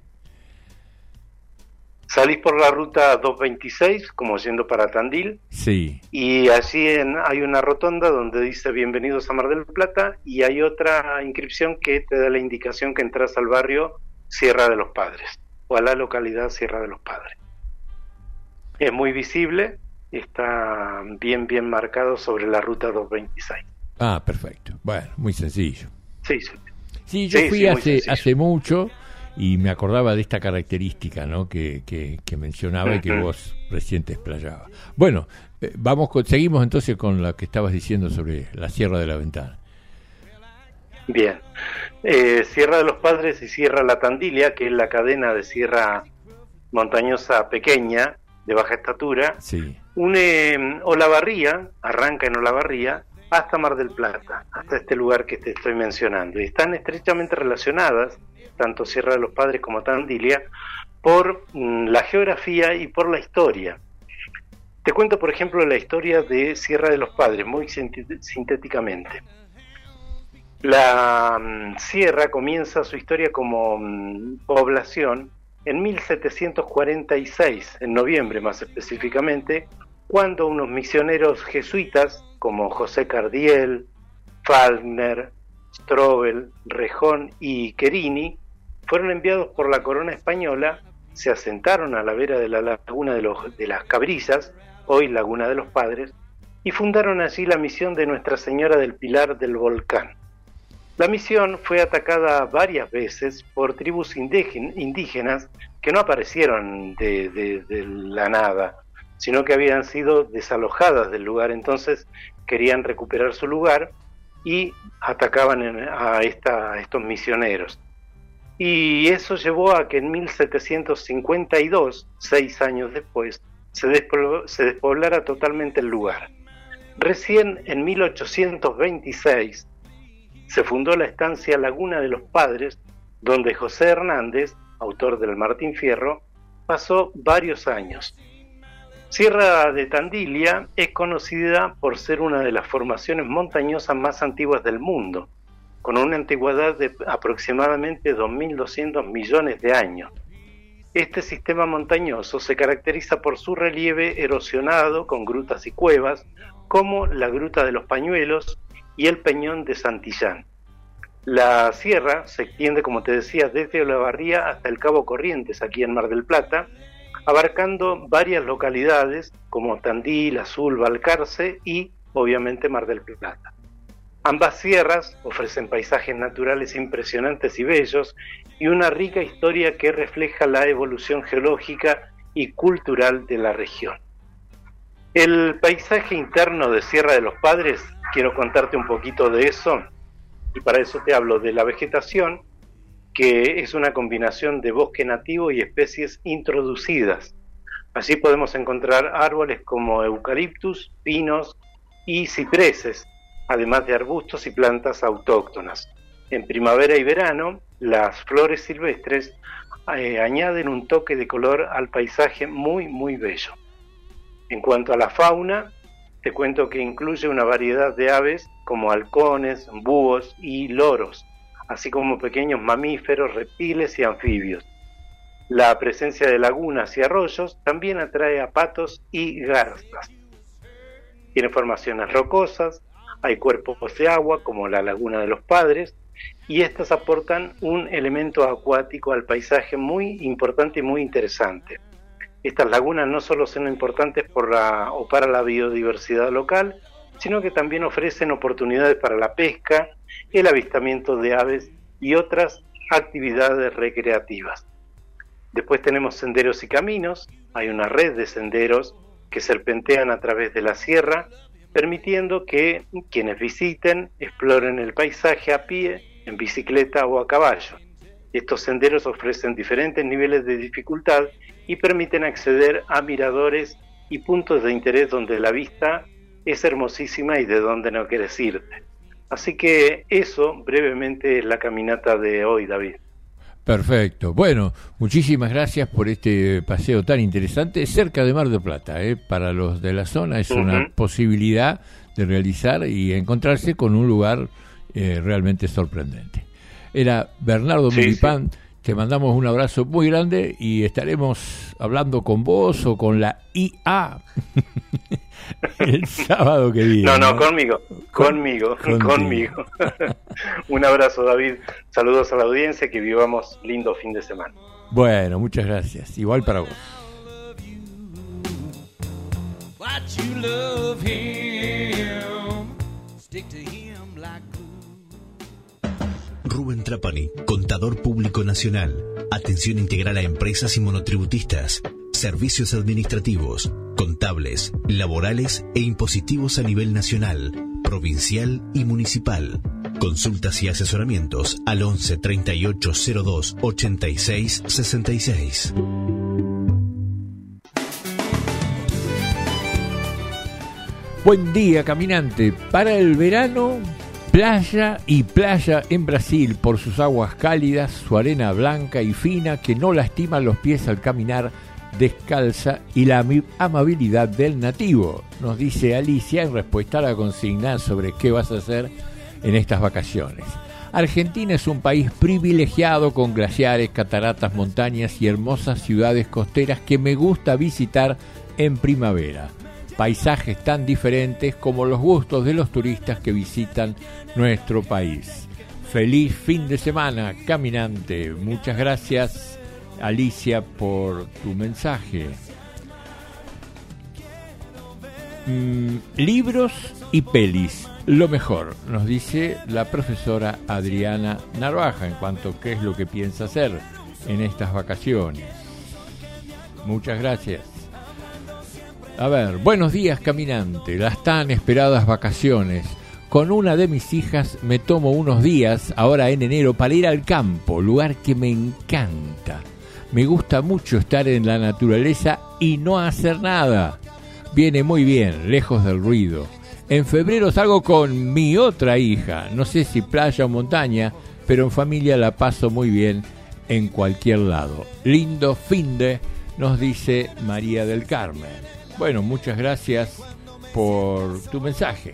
Salís por la ruta doscientos veintiséis, como yendo para Tandil, Sí. y allí en, hay una rotonda donde dice bienvenidos a Mar del Plata, y hay otra inscripción que te da la indicación que entras al barrio Sierra de los Padres, o a la localidad Sierra de los Padres. Es muy visible, está bien bien marcado sobre la ruta doscientos veintiséis. Ah, perfecto. Bueno, muy sencillo. Sí, sí. Sí, yo Sí, fui sí, muy hace, sencillo. hace mucho y me acordaba de esta característica, ¿no? que, que, que mencionaba y que Ujú. vos recién te explayabas. Bueno, eh, vamos con, seguimos entonces con lo que estabas diciendo sobre la Sierra de la Ventana. Bien. Eh, Sierra de los Padres y Sierra La Tandilia, que es la cadena de sierra montañosa pequeña, de baja estatura, Sí. une Olavarría, arranca en Olavarría, hasta Mar del Plata, hasta este lugar que te estoy mencionando. Y están estrechamente relacionadas, tanto Sierra de los Padres como Tandilia, por mm, la geografía y por la historia. Te cuento, por ejemplo, la historia de Sierra de los Padres, muy sinti- sintéticamente. La mm, sierra comienza su historia como mm, población en mil setecientos cuarenta y seis, en noviembre más específicamente, cuando unos misioneros jesuitas como José Cardiel, Falkner, Strobel, Rejón y Querini fueron enviados por la corona española, se asentaron a la vera de la laguna de, los, de las Cabrillas, hoy Laguna de los Padres, y fundaron allí la misión de Nuestra Señora del Pilar del Volcán. La misión fue atacada varias veces por tribus indígenas que no aparecieron de, de, de la nada, sino que habían sido desalojadas del lugar, entonces querían recuperar su lugar y atacaban en, a, esta, a estos misioneros. Y eso llevó a que en mil setecientos cincuenta y dos, seis años después, se, despobl- se despoblara totalmente el lugar. Recién en mil ochocientos veintiséis se fundó la estancia Laguna de los Padres, donde José Hernández, autor del Martín Fierro, pasó varios años. Sierra de Tandilia es conocida por ser una de las formaciones montañosas más antiguas del mundo, con una antigüedad de aproximadamente dos mil doscientos millones de años. Este sistema montañoso se caracteriza por su relieve erosionado con grutas y cuevas, como la Gruta de los Pañuelos y el Peñón de Santillán. La sierra se extiende, como te decía, desde Olavarría hasta el Cabo Corrientes, aquí en Mar del Plata, abarcando varias localidades como Tandil, Azul, Balcarce y, obviamente, Mar del Plata. Ambas sierras ofrecen paisajes naturales impresionantes y bellos y una rica historia que refleja la evolución geológica y cultural de la región. El paisaje interno de Sierra de los Padres, quiero contarte un poquito de eso, y para eso te hablo de la vegetación, que es una combinación de bosque nativo y especies introducidas. Allí podemos encontrar árboles como eucaliptus, pinos y cipreses, además de arbustos y plantas autóctonas. En primavera y verano, las flores silvestres eh, añaden un toque de color al paisaje muy, muy bello. En cuanto a la fauna, te cuento que incluye una variedad de aves como halcones, búhos y loros, así como pequeños mamíferos, reptiles y anfibios. La presencia de lagunas y arroyos también atrae a patos y garzas. Tiene formaciones rocosas, hay cuerpos de agua como la Laguna de los Padres, y estas aportan un elemento acuático al paisaje muy importante y muy interesante. Estas lagunas no solo son importantes por la, o para la biodiversidad local, sino que también ofrecen oportunidades para la pesca, el avistamiento de aves y otras actividades recreativas. Después tenemos senderos y caminos, hay una red de senderos que serpentean a través de la sierra, permitiendo que quienes visiten exploren el paisaje a pie, en bicicleta o a caballo. Estos senderos ofrecen diferentes niveles de dificultad y permiten acceder a miradores y puntos de interés donde la vista es hermosísima y de donde no quieres irte. Así que eso brevemente es la caminata de hoy, David. Perfecto. Bueno, muchísimas gracias por este paseo tan interesante cerca de Mar del Plata. ¿eh? Para los de la zona es uh-huh. una posibilidad de realizar y encontrarse con un lugar eh, realmente sorprendente. Era Bernardo sí, Milipán, sí. Te mandamos un abrazo muy grande y estaremos hablando con vos o con la I A el sábado que viene. No, no, ¿no? conmigo, conmigo, conmigo. conmigo. Un abrazo, David. Saludos a la audiencia, que vivamos lindo fin de semana. Bueno, muchas gracias. Igual para vos. Rubén Trapani, contador público nacional. Atención integral a empresas y monotributistas. Servicios administrativos, contables, laborales e impositivos a nivel nacional, provincial y municipal. Consultas y asesoramientos al once treinta y ocho cero dos ochenta y seis sesenta y seis. Buen día, caminante. Para el verano, playa y playa en Brasil, por sus aguas cálidas, su arena blanca y fina que no lastima los pies al caminar descalza y la amabilidad del nativo, nos dice Alicia en respuesta a la consigna sobre qué vas a hacer en estas vacaciones. Argentina es un país privilegiado con glaciares, cataratas, montañas y hermosas ciudades costeras que me gusta visitar en primavera. Paisajes tan diferentes como los gustos de los turistas que visitan nuestro país. Feliz fin de semana, caminante. Muchas gracias, Alicia, por tu mensaje. Mm, libros y pelis, lo mejor, nos dice la profesora Adriana Narvaja en cuanto a qué es lo que piensa hacer en estas vacaciones. Muchas gracias. A ver, buenos días, caminante. Las tan esperadas vacaciones. Con una de mis hijas me tomo unos días, ahora en enero, para ir al campo, lugar que me encanta. Me gusta mucho estar en la naturaleza y no hacer nada. Viene muy bien, lejos del ruido. En febrero salgo con mi otra hija. No sé si playa o montaña, pero en familia la paso muy bien en cualquier lado. Lindo finde, nos dice María del Carmen. Bueno, muchas gracias por tu mensaje.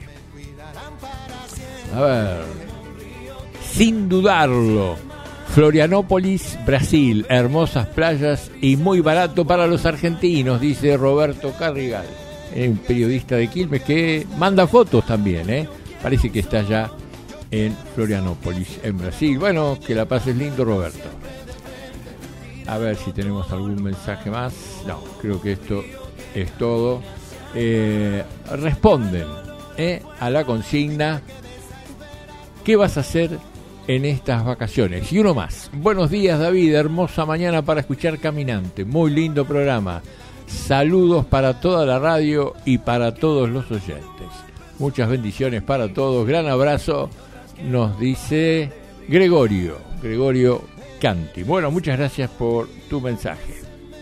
A ver, sin dudarlo, Florianópolis, Brasil, hermosas playas y muy barato para los argentinos, dice Roberto Carrigal, un periodista de Quilmes que manda fotos también, ¿eh? Parece que está ya en Florianópolis, en Brasil. Bueno, que la pases lindo, Roberto. A ver si tenemos algún mensaje más. No, creo que esto es todo. Eh, responden eh, a la consigna: ¿qué vas a hacer en estas vacaciones? Y uno más. Buenos días, David, hermosa mañana para escuchar Caminante, muy lindo programa. Saludos para toda la radio y para todos los oyentes. Muchas bendiciones para todos, gran abrazo, nos dice Gregorio, Gregorio Canti. Bueno, muchas gracias por tu mensaje.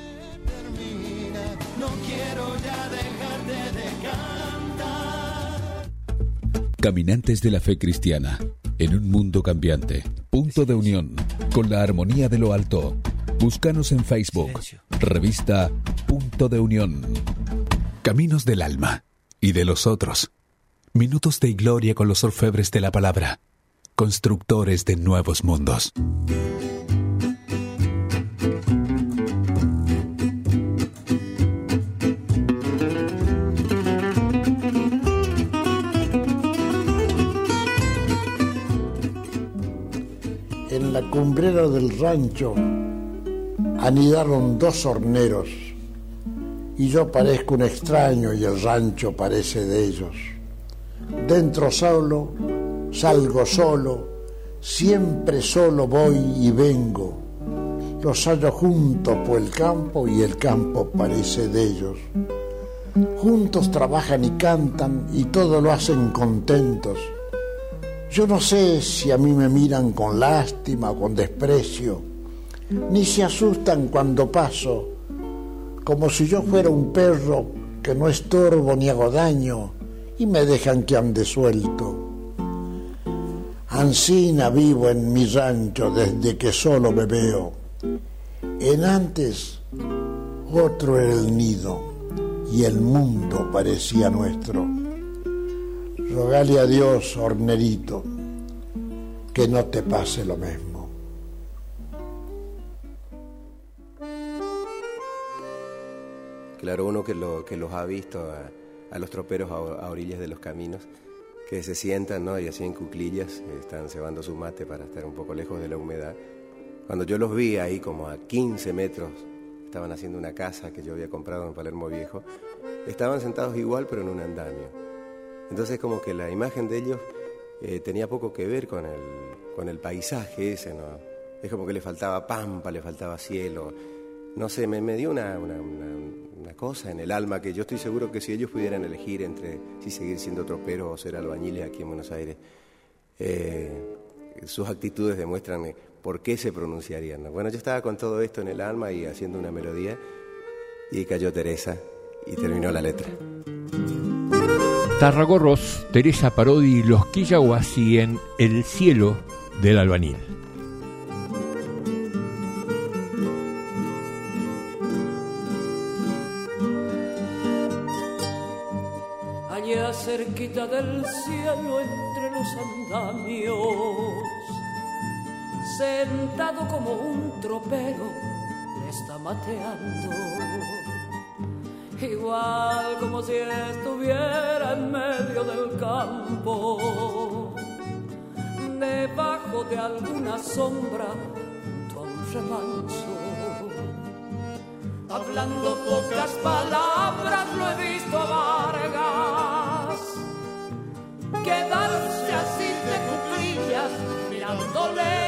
Caminantes de la fe cristiana, en un mundo cambiante. Punto de unión, con la armonía de lo alto. Búscanos en Facebook, revista Punto de Unión. Caminos del alma y de los otros. Minutos de gloria con los orfebres de la palabra. Constructores de nuevos mundos. En la cumbrera del rancho anidaron dos horneros y yo parezco un extraño y el rancho parece de ellos. Dentro solo, salgo solo, siempre solo voy y vengo. Los hallo juntos por el campo y el campo parece de ellos. Juntos trabajan y cantan y todo lo hacen contentos. Yo no sé si a mí me miran con lástima o con desprecio, ni se asustan cuando paso, como si yo fuera un perro que no estorbo ni hago daño y me dejan que ande suelto. Ansina vivo en mi rancho desde que solo me veo. En antes otro era el nido y el mundo parecía nuestro. Rogale a Dios, hornerito, que no te pase lo mismo. Claro, uno que, lo, que los ha visto a, a los troperos a, a orillas de los caminos, que se sientan, ¿no? Y así en cuclillas están cebando su mate para estar un poco lejos de la humedad. Cuando yo los vi ahí como a quince metros, estaban haciendo una casa que yo había comprado en Palermo Viejo, estaban sentados igual pero en un andamio. Entonces como que la imagen de ellos eh, tenía poco que ver con el, con el paisaje ese, ¿no? Es como que le faltaba pampa, le faltaba cielo. No sé, me, me dio una, una, una, una cosa en el alma que yo estoy seguro que si ellos pudieran elegir entre si seguir siendo troperos o ser albañiles aquí en Buenos Aires, eh, sus actitudes demuestran por qué se pronunciarían, ¿no? Bueno, yo estaba con todo esto en el alma y haciendo una melodía y cayó Teresa y terminó la letra. Tarragorros, Teresa Parodi y los Quillahuasi en El cielo del albañil. Allá cerquita del cielo entre los andamios, sentado como un tropero, me está mateando. Igual como si estuviera en medio del campo, debajo de alguna sombra, junto a un remanso. Hablando pocas palabras lo he visto a Vargas quedarse así de cuclillas mirando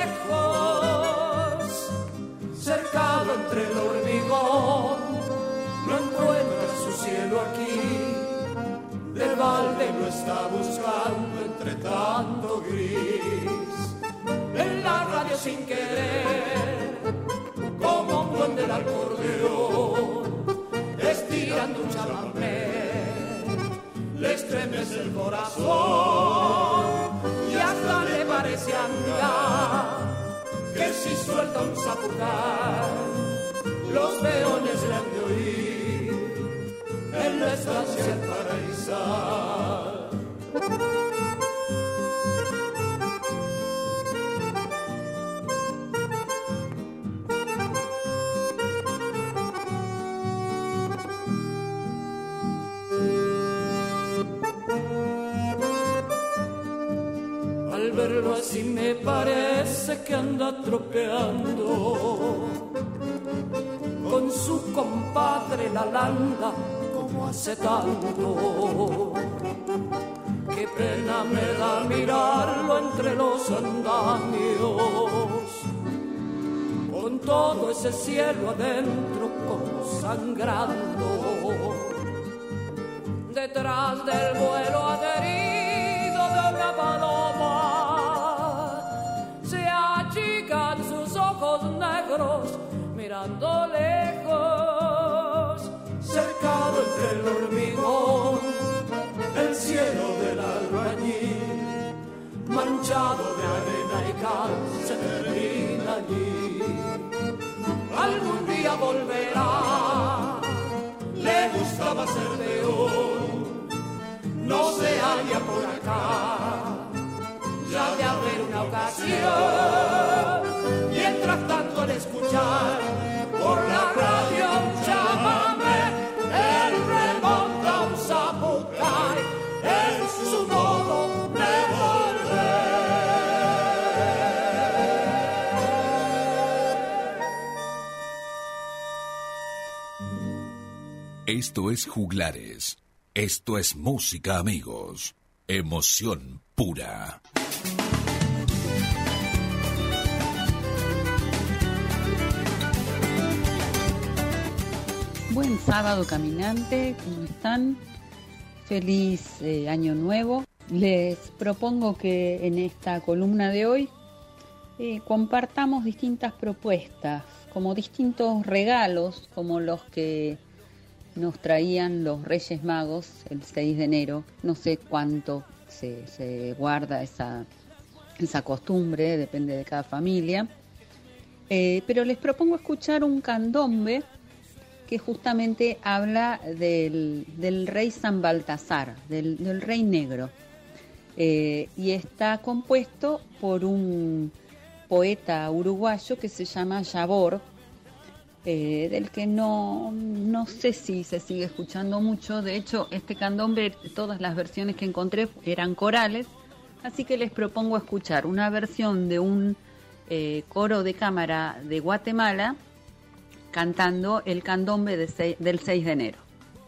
lejos, cercado entre el hormigón. No encuentra su cielo aquí, del balde lo está buscando entre tanto gris. En la radio sin querer, como un duende del acordeón, estirando un chamamé, le estremece el corazón y hasta le parece andar, que si suelta un zapucar, los peones le han de oír en la estancia El Paraísal. Al verlo así me parece que anda tropeando con su compadre la landa como hace tanto. Qué pena me da mirarlo entre los andamios, con todo ese cielo adentro como sangrando. Detrás del vuelo adherido de una paloma se achican sus ojos negros mirando lejos, cercado entre el hormigón, el cielo del albañil, manchado de arena y cal, se termina allí. Algún día volverá, le gustaba ser peón, no se halla por acá, ya de haber una ocasión. Mientras tanto al escuchar por la radio un chamamé, él remonta un zapucay, es su modo de volver. Esto es Juglares. Esto es música, amigos. Emoción pura. Buen sábado, caminante, ¿cómo están? Feliz eh, año nuevo. Les propongo que en esta columna de hoy eh, compartamos distintas propuestas, como distintos regalos, como los que nos traían los Reyes Magos el seis de enero. No sé cuánto se, se guarda esa, esa costumbre, depende de cada familia. Eh, pero les propongo escuchar un candombe que justamente habla del, del rey San Baltasar, del, del rey negro. Eh, y está compuesto por un poeta uruguayo que se llama Yabor, eh, del que no, no sé si se sigue escuchando mucho. De hecho, este candombe, todas las versiones que encontré eran corales, así que les propongo escuchar una versión de un eh, coro de cámara de Guatemala cantando el candombe de seis, del seis de enero.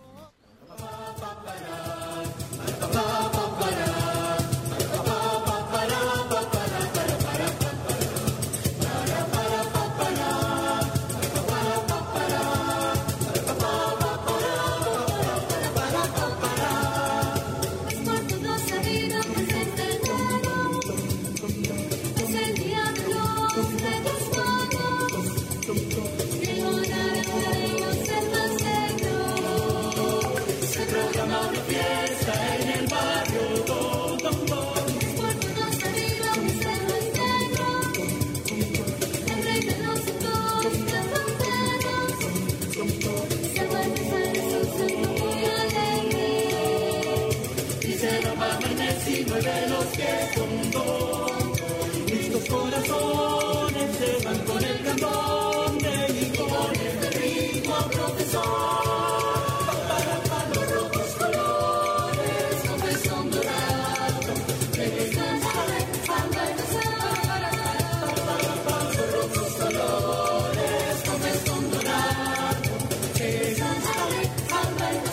De los que son dos, estos corazones se van con el cantón de mi con este ritmo profesor. Para, para los rojos colores, donde son dorados, regresan a ver, anda y para, para, para los rojos colores, donde son dorados, regresan a ver, anda y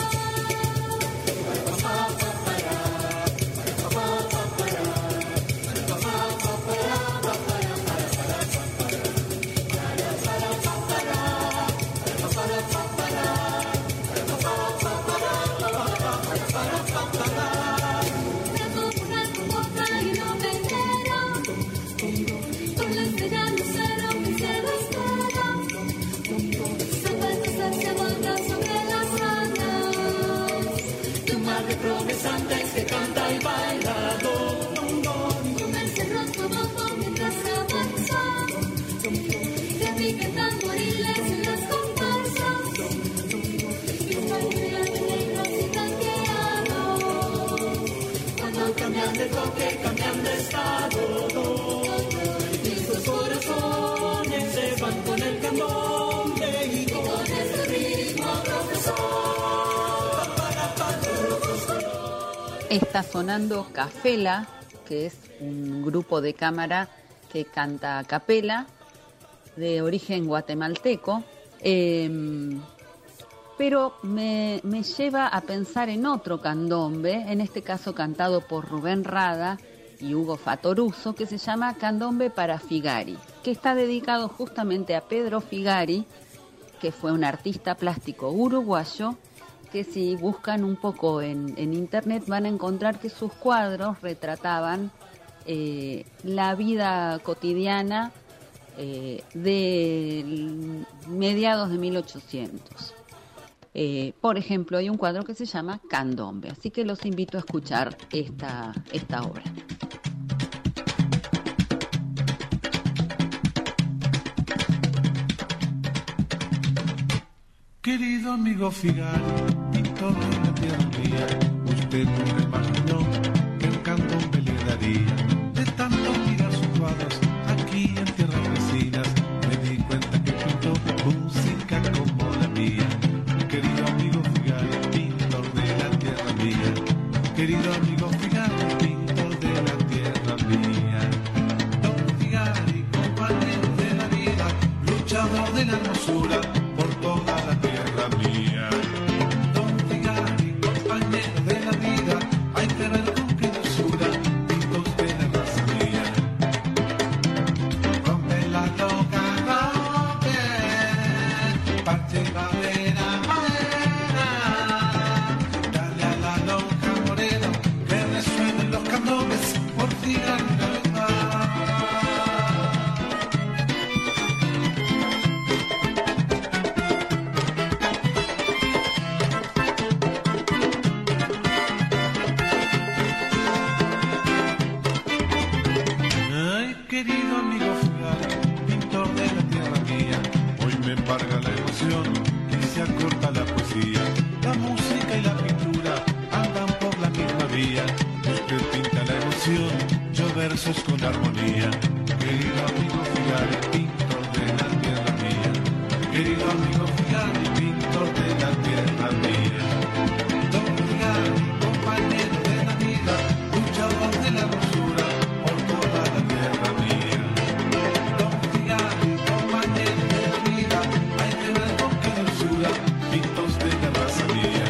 antes que canta y baila don, don, con el cerro tomando mientras avanza, que pican tamboriles en las comparsas, y bailan negros y tanqueados, cuando cambian de toque, cambian de estado, don, y sus corazones se van con el candombe y con ese ritmo profesor. Está sonando Cafela, que es un grupo de cámara que canta a capela, de origen guatemalteco, eh, pero me, me lleva a pensar en otro candombe, en este caso cantado por Rubén Rada y Hugo Fatoruso, que se llama Candombe para Figari, que está dedicado justamente a Pedro Figari, que fue un artista plástico uruguayo, que si buscan un poco en, en internet van a encontrar que sus cuadros retrataban eh, la vida cotidiana eh, de mediados de mil ochocientos. Eh, por ejemplo, hay un cuadro que se llama Candombe, así que los invito a escuchar esta, esta obra. Querido amigo Figari, pintor de la tierra mía, usted no me imaginó que el candombe le daría. De tanto mirar sus cuadros aquí en tierras vecinas, me di cuenta que pintó música como la mía. Querido amigo Figari, pintor de la tierra mía, querido amigo Figari, pintor de la tierra mía. Don Figari, compañero de la vida, luchador de la hermosura por toda la tierra mía. Don Figari, compañero de la vida, hay que ver con qué dulzura, hijos de la raza mía. Rompe la loca, rompe, parte madera, madera, dale a la loca moreno, que resuelve. mía. Querido amigo Figari, pintor de la tierra mía. Querido amigo Figari, pintor de la tierra mía. Don Figari, compañero de la vida, luchador de la hermosura por toda la tierra mía. Don Figari, compañero de la vida, hay que ver con qué dulzura, pintos de la raza mía.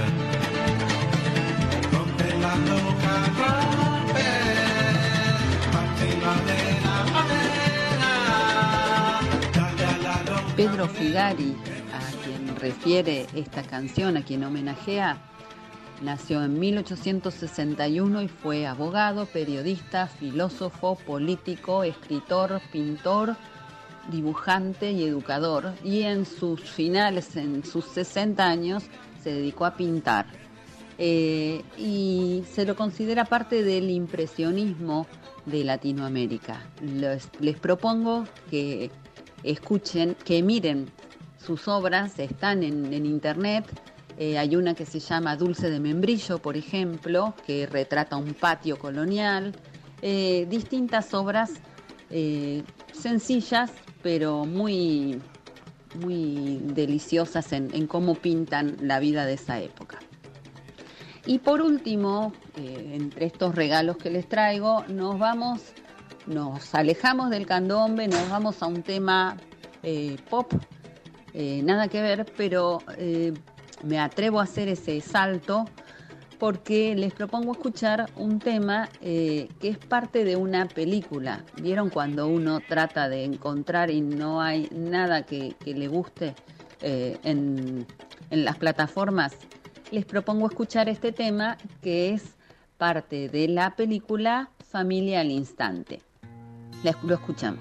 Rompe la loca, rompe, parte madera, madera, dale a la loca. Pedro Figari, a quien refiere esta canción, a quien homenajea, nació en mil ochocientos sesenta y uno y fue abogado, periodista, filósofo, político, escritor, pintor, dibujante y educador. Y en sus finales, en sus sesenta años, se dedicó a pintar. Eh, y se lo considera parte del impresionismo de Latinoamérica. Les, les propongo que escuchen, que miren sus obras, están en, en internet. Eh, hay una que se llama Dulce de Membrillo, por ejemplo, que retrata un patio colonial. Eh, distintas obras eh, sencillas, pero muy, muy deliciosas en, en cómo pintan la vida de esa época. Y por último, eh, entre estos regalos que les traigo, nos vamos, nos alejamos del candombe, nos vamos a un tema eh, pop, eh, nada que ver, pero eh, me atrevo a hacer ese salto porque les propongo escuchar un tema eh, que es parte de una película. ¿Vieron cuando uno trata de encontrar y no hay nada que, que le guste eh, en, en las plataformas? Les propongo escuchar este tema que es parte de la película Familia al Instante. Lo escuchamos.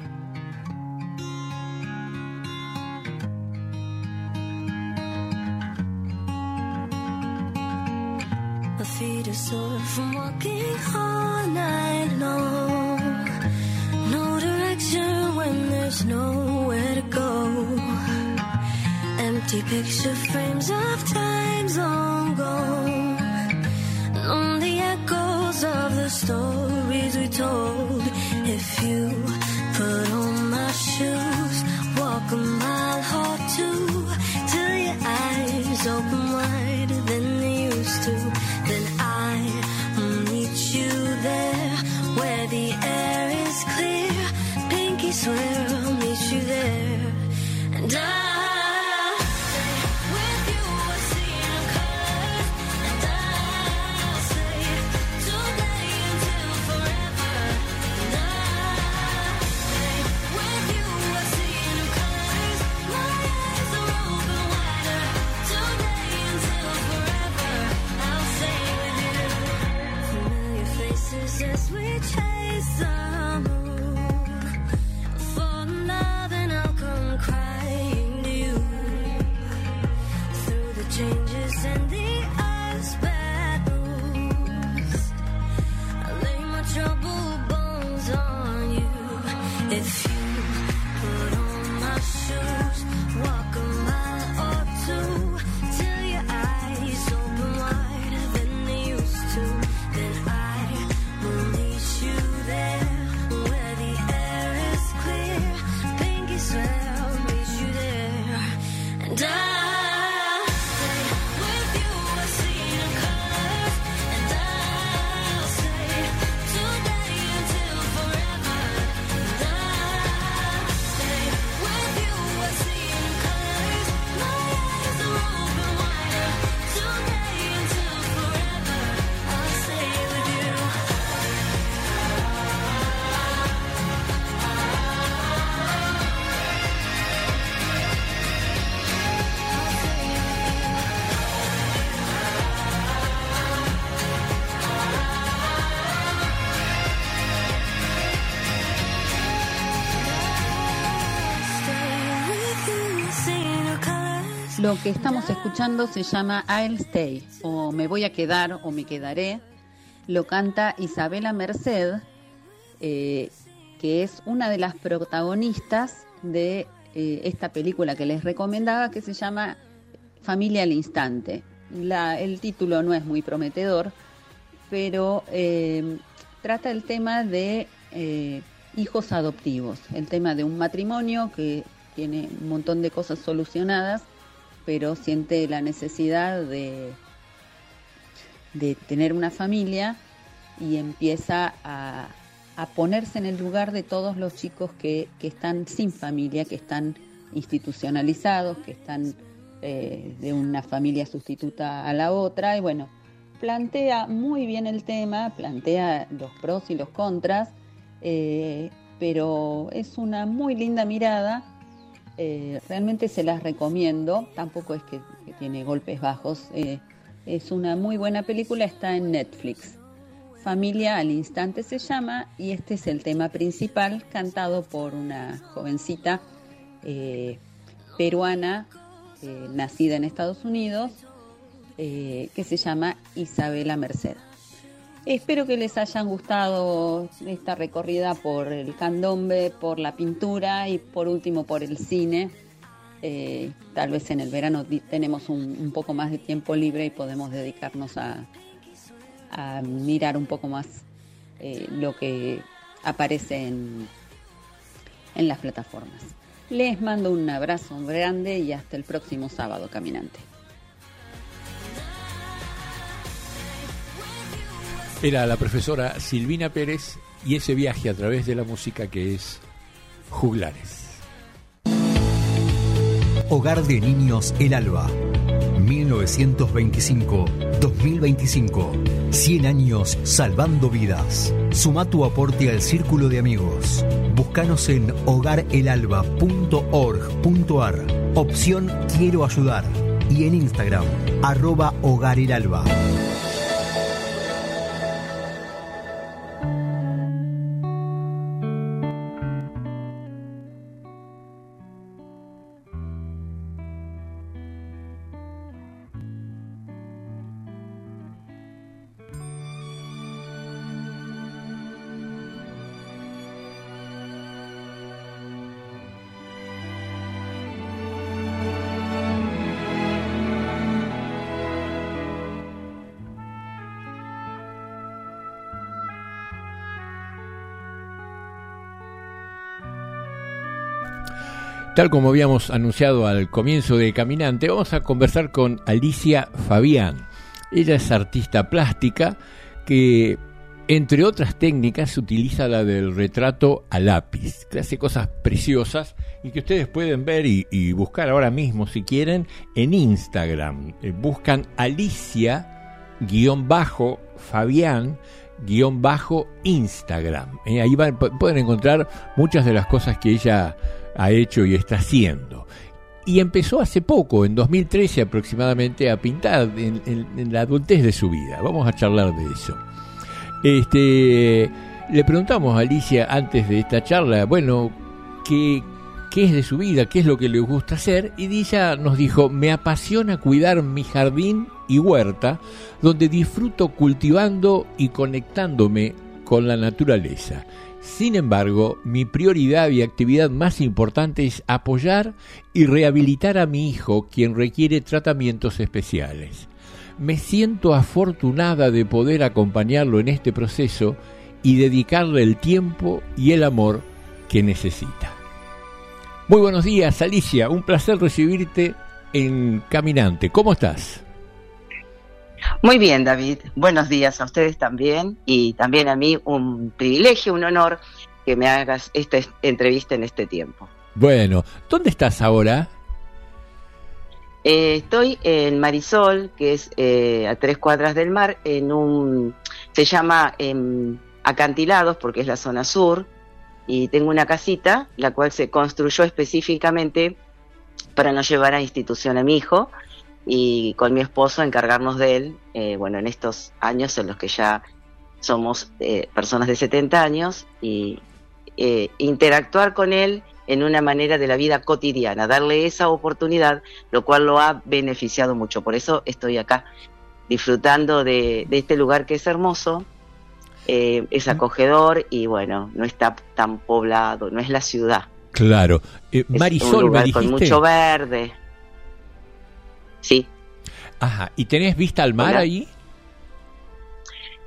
My feet are sore from walking all night long. No direction when there's nowhere to go. Empty picture frames of times long gone. On the echoes of the stories we told. If you put on my shoes, walk a mile or two, till your eyes open wider than they used to. Then I will meet you there, where the air is clear. Pinky swear I'll meet you there. And I as we chase the moon, fall in love and I'll come crying to you. Through the changes and the ice bad moves, I lay my troubled bones on you. If you put on my shoes, walk a mile or two, till your eyes open wider than they used to. Then I will meet you there, where the air is clear. Pinky swear I'll meet you there. And I'll stay with you, I see the colors. And I'll stay today until forever. And I'll stay with you, I see the colors. My eyes are open wider, today until forever. I'll stay with you. Lo que estamos escuchando se llama I'll Stay, o Me Voy a Quedar, o Me Quedaré. Lo canta Isabela Merced, eh, que es una de las protagonistas de eh, esta película que les recomendaba, que se llama Familia al Instante. La, el título no es muy prometedor, pero eh, trata el tema de eh, hijos adoptivos. El tema de un matrimonio que tiene un montón de cosas solucionadas, pero siente la necesidad de, de tener una familia y empieza a, a ponerse en el lugar de todos los chicos que, que están sin familia, que están institucionalizados, que están eh, de una familia sustituta a la otra. Y bueno, plantea muy bien el tema, plantea los pros y los contras, eh, pero es una muy linda mirada. Eh, realmente se las recomiendo, tampoco es que, que tiene golpes bajos, eh, es una muy buena película, está en Netflix. Familia al instante se llama, y este es el tema principal, cantado por una jovencita eh, peruana, eh, nacida en Estados Unidos, eh, que se llama Isabela Merced. Espero que les hayan gustado esta recorrida por el candombe, por la pintura y por último por el cine. Eh, tal vez en el verano tenemos un, un poco más de tiempo libre y podemos dedicarnos a, a mirar un poco más eh, lo que aparece en, en las plataformas. Les mando un abrazo grande y hasta el próximo sábado, caminante. Era la profesora Silvina Pérez y ese viaje a través de la música que es Juglares. Hogar de Niños El Alba, mil novecientos veinticinco a dos mil veinticinco. cien años salvando vidas. Suma tu aporte al círculo de amigos. Búscanos en hogar el alba punto org punto ar. Opción Quiero ayudar. Y en Instagram, arroba Hogar El Alba. Tal como habíamos anunciado al comienzo de Caminante, vamos a conversar con Alicia Fabián. Ella es artista plástica que, entre otras técnicas, utiliza la del retrato a lápiz, que hace cosas preciosas y que ustedes pueden ver y, y buscar ahora mismo, si quieren, en Instagram. Eh, buscan Alicia-Fabián-Instagram. Eh, ahí van, pueden encontrar muchas de las cosas que ella ha hecho y está haciendo. Y empezó hace poco, en dos mil trece aproximadamente, a pintar en, en, en la adultez de su vida. Vamos a charlar de eso. Este, le preguntamos a Alicia antes de esta charla, bueno, ¿qué, qué es de su vida? ¿Qué es lo que le gusta hacer? Y ella nos dijo: me apasiona cuidar mi jardín y huerta, donde disfruto cultivando y conectándome con la naturaleza. Sin embargo, mi prioridad y actividad más importante es apoyar y rehabilitar a mi hijo, quien requiere tratamientos especiales. Me siento afortunada de poder acompañarlo en este proceso y dedicarle el tiempo y el amor que necesita. Muy buenos días, Alicia. Un placer recibirte en Caminante. ¿Cómo estás? Muy bien, David. Buenos días a ustedes también, y también a mí un privilegio, un honor que me hagas esta entrevista en este tiempo. Bueno, ¿dónde estás ahora? Eh, estoy en Marisol, que es eh, a tres cuadras del mar, en un, se llama eh, Acantilados, porque es la zona sur, y tengo una casita, la cual se construyó específicamente para no llevar a institución a mi hijo, y con mi esposo encargarnos de él, eh, bueno, en estos años en los que ya somos eh, personas de setenta años, y eh, interactuar con él en una manera de la vida cotidiana, darle esa oportunidad, lo cual lo ha beneficiado mucho. Por eso estoy acá, disfrutando de, de este lugar que es hermoso, eh, es acogedor y bueno, no está tan poblado, no es la ciudad. Claro. Eh, Marisol, es un lugar me dijiste, con mucho verde. Sí. Ajá, ¿y tenés vista al mar Hola. ahí?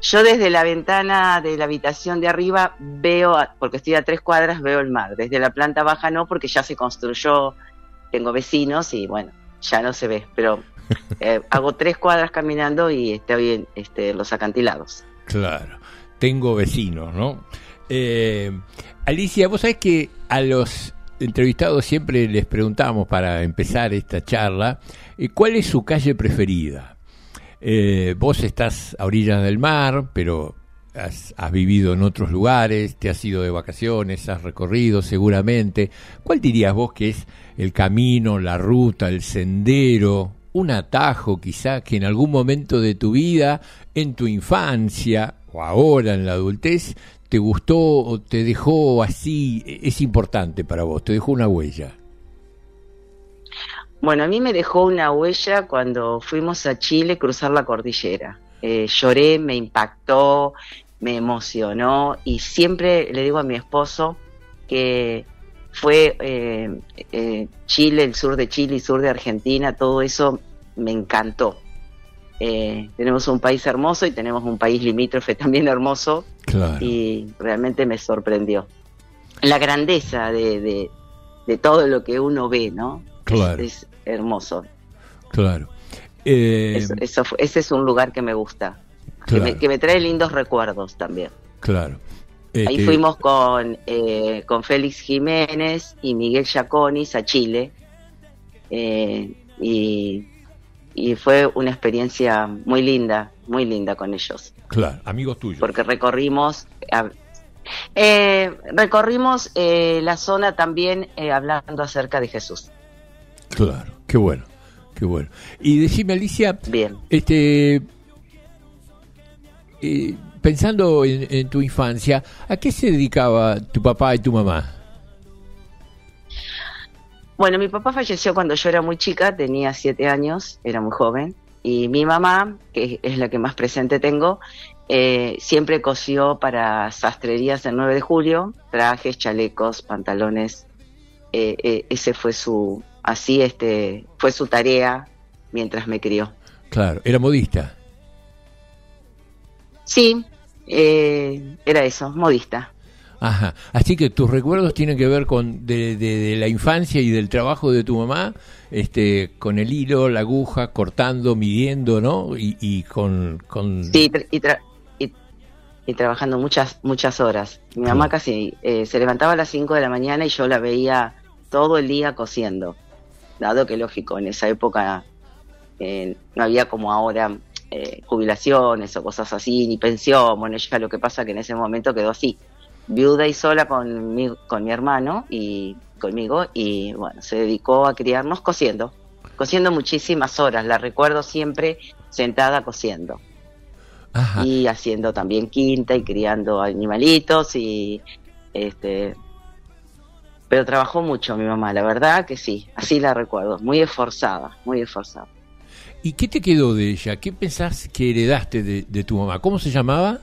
Yo desde la ventana de la habitación de arriba veo, porque estoy a tres cuadras, veo el mar. Desde la planta baja no, porque ya se construyó, tengo vecinos y bueno, ya no se ve. Pero eh, hago tres cuadras caminando y estoy en este, los acantilados. Claro, tengo vecinos, ¿no? Eh, Alicia, vos sabés que a los entrevistados siempre les preguntamos para empezar esta charla, eh, ¿cuál es su calle preferida? Eh, vos estás a orillas del mar, pero has, has vivido en otros lugares, te has ido de vacaciones, has recorrido seguramente. ¿Cuál dirías vos que es el camino, la ruta, el sendero, un atajo quizá que en algún momento de tu vida, en tu infancia o ahora en la adultez, te gustó o te dejó así, es importante para vos, te dejó una huella? Bueno, a mí me dejó una huella cuando fuimos a Chile cruzar la cordillera. Eh, lloré, me impactó, me emocionó y siempre le digo a mi esposo que fue eh, eh, Chile, el sur de Chile y sur de Argentina, todo eso me encantó. Eh, tenemos un país hermoso y tenemos un país limítrofe también hermoso. Claro. Y realmente me sorprendió la grandeza de, de, de todo lo que uno ve, ¿no? Claro. Es, es hermoso. Claro. Eh, eso, eso, ese es un lugar que me gusta, claro. que, me, que me trae lindos recuerdos también. Claro. Este... Ahí fuimos con, eh, con Félix Jiménez y Miguel Yaconis a Chile eh, y, y fue una experiencia muy linda, muy linda con ellos. Claro, amigos tuyos. Porque recorrimos... Eh, recorrimos eh, la zona también eh, hablando acerca de Jesús. Claro, qué bueno, qué bueno. Y decime, Alicia, bien, este, eh, pensando en, en tu infancia, ¿a qué se dedicaba tu papá y tu mamá? Bueno, mi papá falleció cuando yo era muy chica, tenía siete años, era muy joven, y mi mamá, que es la que más presente tengo, eh, siempre cosió para sastrerías el nueve de julio, trajes, chalecos, pantalones, eh, eh, ese fue su... Así este fue su tarea mientras me crió. Claro, ¿era modista? Sí, eh, era eso, modista. Ajá, así que tus recuerdos tienen que ver con de, de, de la infancia y del trabajo de tu mamá, este, con el hilo, la aguja, cortando, midiendo, ¿no? Y, y con, con... Sí, y, tra- y, y trabajando muchas muchas horas. Mi mamá claro. casi eh, se levantaba a las cinco de la mañana y yo la veía todo el día cosiendo. Dado que, lógico, en esa época eh, no había como ahora eh, jubilaciones o cosas así, ni pensión. Bueno, ella lo que pasa que en ese momento quedó así, viuda y sola con mi, con mi hermano y conmigo, y bueno, se dedicó a criarnos cosiendo, cosiendo muchísimas horas. La recuerdo siempre sentada cosiendo. Ajá. Y haciendo también quinta y criando animalitos y este... Pero trabajó mucho mi mamá, la verdad que sí, así la recuerdo, muy esforzada, muy esforzada. ¿Y qué te quedó de ella? ¿Qué pensás que heredaste de, de tu mamá? ¿Cómo se llamaba?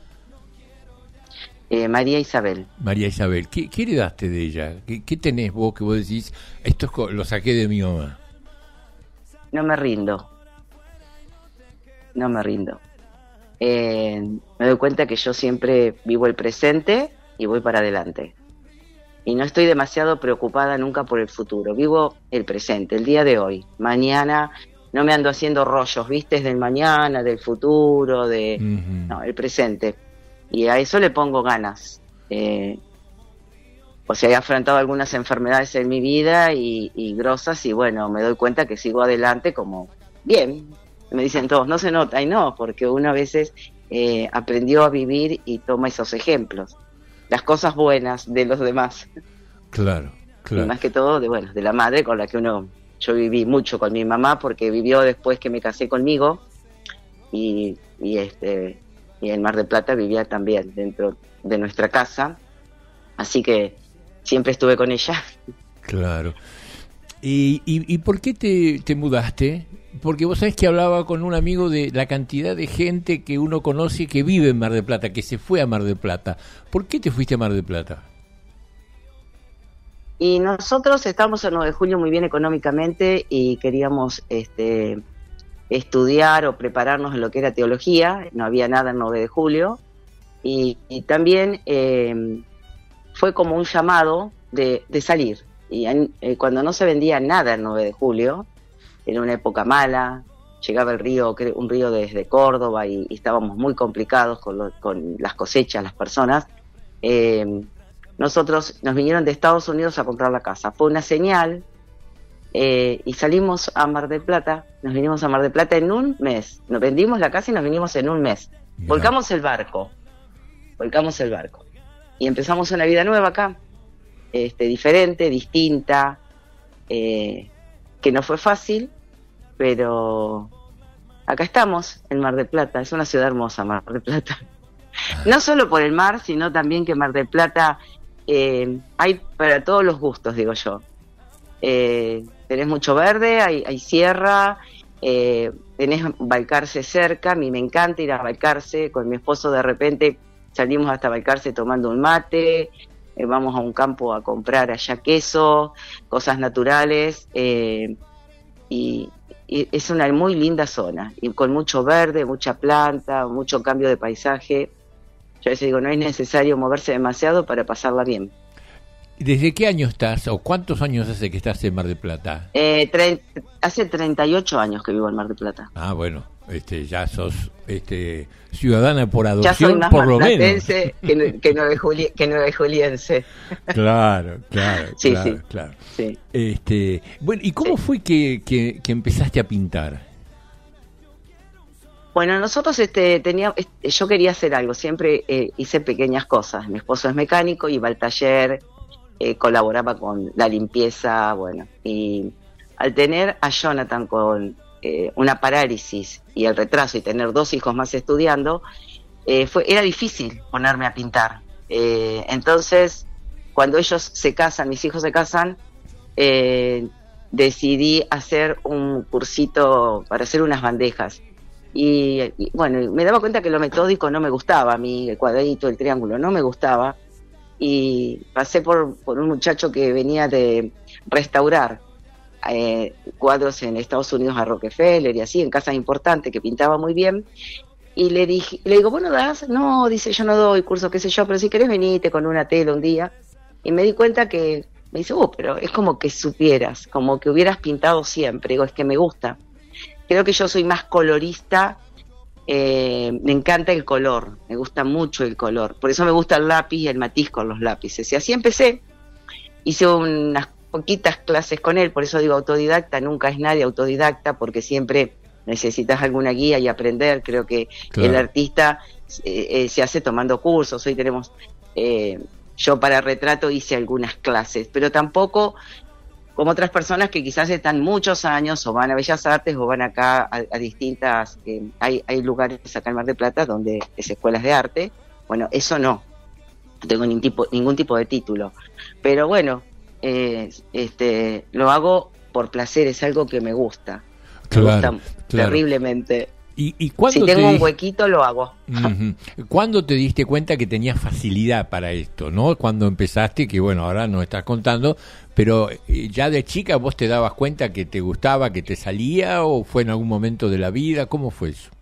Eh, María Isabel. María Isabel, ¿qué, qué heredaste de ella? ¿Qué, ¿Qué tenés vos que vos decís, esto es co- lo saqué de mi mamá? No me rindo, no me rindo. Eh, me doy cuenta que yo siempre vivo el presente y voy para adelante. Y no estoy demasiado preocupada nunca por el futuro. Vivo el presente, el día de hoy. Mañana no me ando haciendo rollos, ¿viste? Del mañana, del futuro, de... Uh-huh. No, el presente. Y a eso le pongo ganas. Eh, o sea, he afrontado algunas enfermedades en mi vida y, y grosas y bueno, me doy cuenta que sigo adelante como bien. Me dicen todos, no se nota. Y no, porque uno a veces eh, aprendió a vivir y toma esos ejemplos. Las cosas buenas de los demás. Claro, claro. Y más que todo de bueno, de la madre con la que uno, yo viví mucho con mi mamá porque vivió después que me casé conmigo y, y este y en Mar del Plata vivía también dentro de nuestra casa, así que siempre estuve con ella. Claro. ¿Y, y, y por qué te, te mudaste? Porque vos sabés que hablaba con un amigo de la cantidad de gente que uno conoce que vive en Mar del Plata, que se fue a Mar del Plata. ¿Por qué te fuiste a Mar del Plata? Y nosotros estamos en nueve de julio muy bien económicamente y queríamos este estudiar o prepararnos en lo que era teología, no había nada en nueve de julio, y, y también eh, fue como un llamado de, de salir. Y eh, cuando no se vendía nada el nueve de julio, era una época mala, llegaba el río, un río desde Córdoba y, y estábamos muy complicados con, lo, con las cosechas, las personas, eh, nosotros nos vinieron de Estados Unidos a comprar la casa. Fue una señal eh, y salimos a Mar del Plata, nos vinimos a Mar del Plata en un mes, nos vendimos la casa y nos vinimos en un mes. Bien. Volcamos el barco, volcamos el barco y empezamos una vida nueva acá, este, diferente, distinta, eh, que no fue fácil, pero acá estamos en Mar del Plata, es una ciudad hermosa Mar del Plata. No solo por el mar, sino también que Mar del Plata eh, hay para todos los gustos, digo yo. Eh, tenés mucho verde, hay, hay sierra, eh, tenés Balcarce cerca, a mí me encanta ir a Balcarce, con mi esposo de repente salimos hasta Balcarce tomando un mate, eh, vamos a un campo a comprar allá queso, cosas naturales, eh, y, y es una muy linda zona, y con mucho verde, mucha planta, mucho cambio de paisaje. Yo a veces digo, no es necesario moverse demasiado para pasarla bien. ¿Desde qué año estás o cuántos años hace que estás en Mar del Plata? Eh, tre- hace treinta y ocho años que vivo en Mar del Plata. Ah, bueno, este, ya sos este, ciudadana por Ya soy adopción, más por lo menos. marplatense que, no- que, nueve juli- que nueve juliense. Claro, claro, Sí, claro, sí, claro. sí. Este, bueno, ¿y cómo fue que, que, que empezaste a pintar? Bueno, nosotros este, teníamos, este, yo quería hacer algo, siempre eh, hice pequeñas cosas. Mi esposo es mecánico, iba al taller, eh, colaboraba con la limpieza, bueno, y al tener a Jonathan con eh, una parálisis y el retraso y tener dos hijos más estudiando, eh, fue, era difícil ponerme a pintar. Eh, entonces, cuando ellos se casan, mis hijos se casan, eh, decidí hacer un cursito para hacer unas bandejas. Y, y bueno, me daba cuenta que lo metódico no me gustaba a mí, el cuadradito, el triángulo, no me gustaba. Y pasé por, por un muchacho que venía de restaurar eh, cuadros en Estados Unidos a Rockefeller y así, en casas importantes, que pintaba muy bien. Y le dije, le digo, bueno, ¿das? No, dice, yo no doy cursos, qué sé yo, pero si querés venite con una tela un día. Y me di cuenta que, me dice, oh, pero es como que supieras, como que hubieras pintado siempre. Digo, es que me gusta. Creo que yo soy más colorista, eh, me encanta el color, me gusta mucho el color, por eso me gusta el lápiz y el matiz con los lápices. Y así empecé, hice unas poquitas clases con él, por eso digo autodidacta, nunca es nadie autodidacta, porque siempre necesitas alguna guía y aprender. Creo que claro, el artista eh, eh, se hace tomando cursos. Hoy tenemos, eh, yo para retrato hice algunas clases, pero tampoco como otras personas que quizás están muchos años o van a Bellas Artes o van acá a, a distintas, eh, hay, hay lugares acá en Mar del Plata donde es escuelas de arte. Bueno, eso no, no tengo ningún tipo, ningún tipo de título, pero bueno, eh, este, lo hago por placer, es algo que me gusta, claro, me gusta claro. terriblemente. ¿Y, y cuándo si tengo te un huequito lo hago. Uh-huh. ¿Cuándo te diste cuenta que tenías facilidad para esto, no? Cuando empezaste, que bueno, ahora no estás contando, pero ya de chica vos te dabas cuenta que te gustaba, que te salía, o fue en algún momento de la vida, ¿cómo fue eso?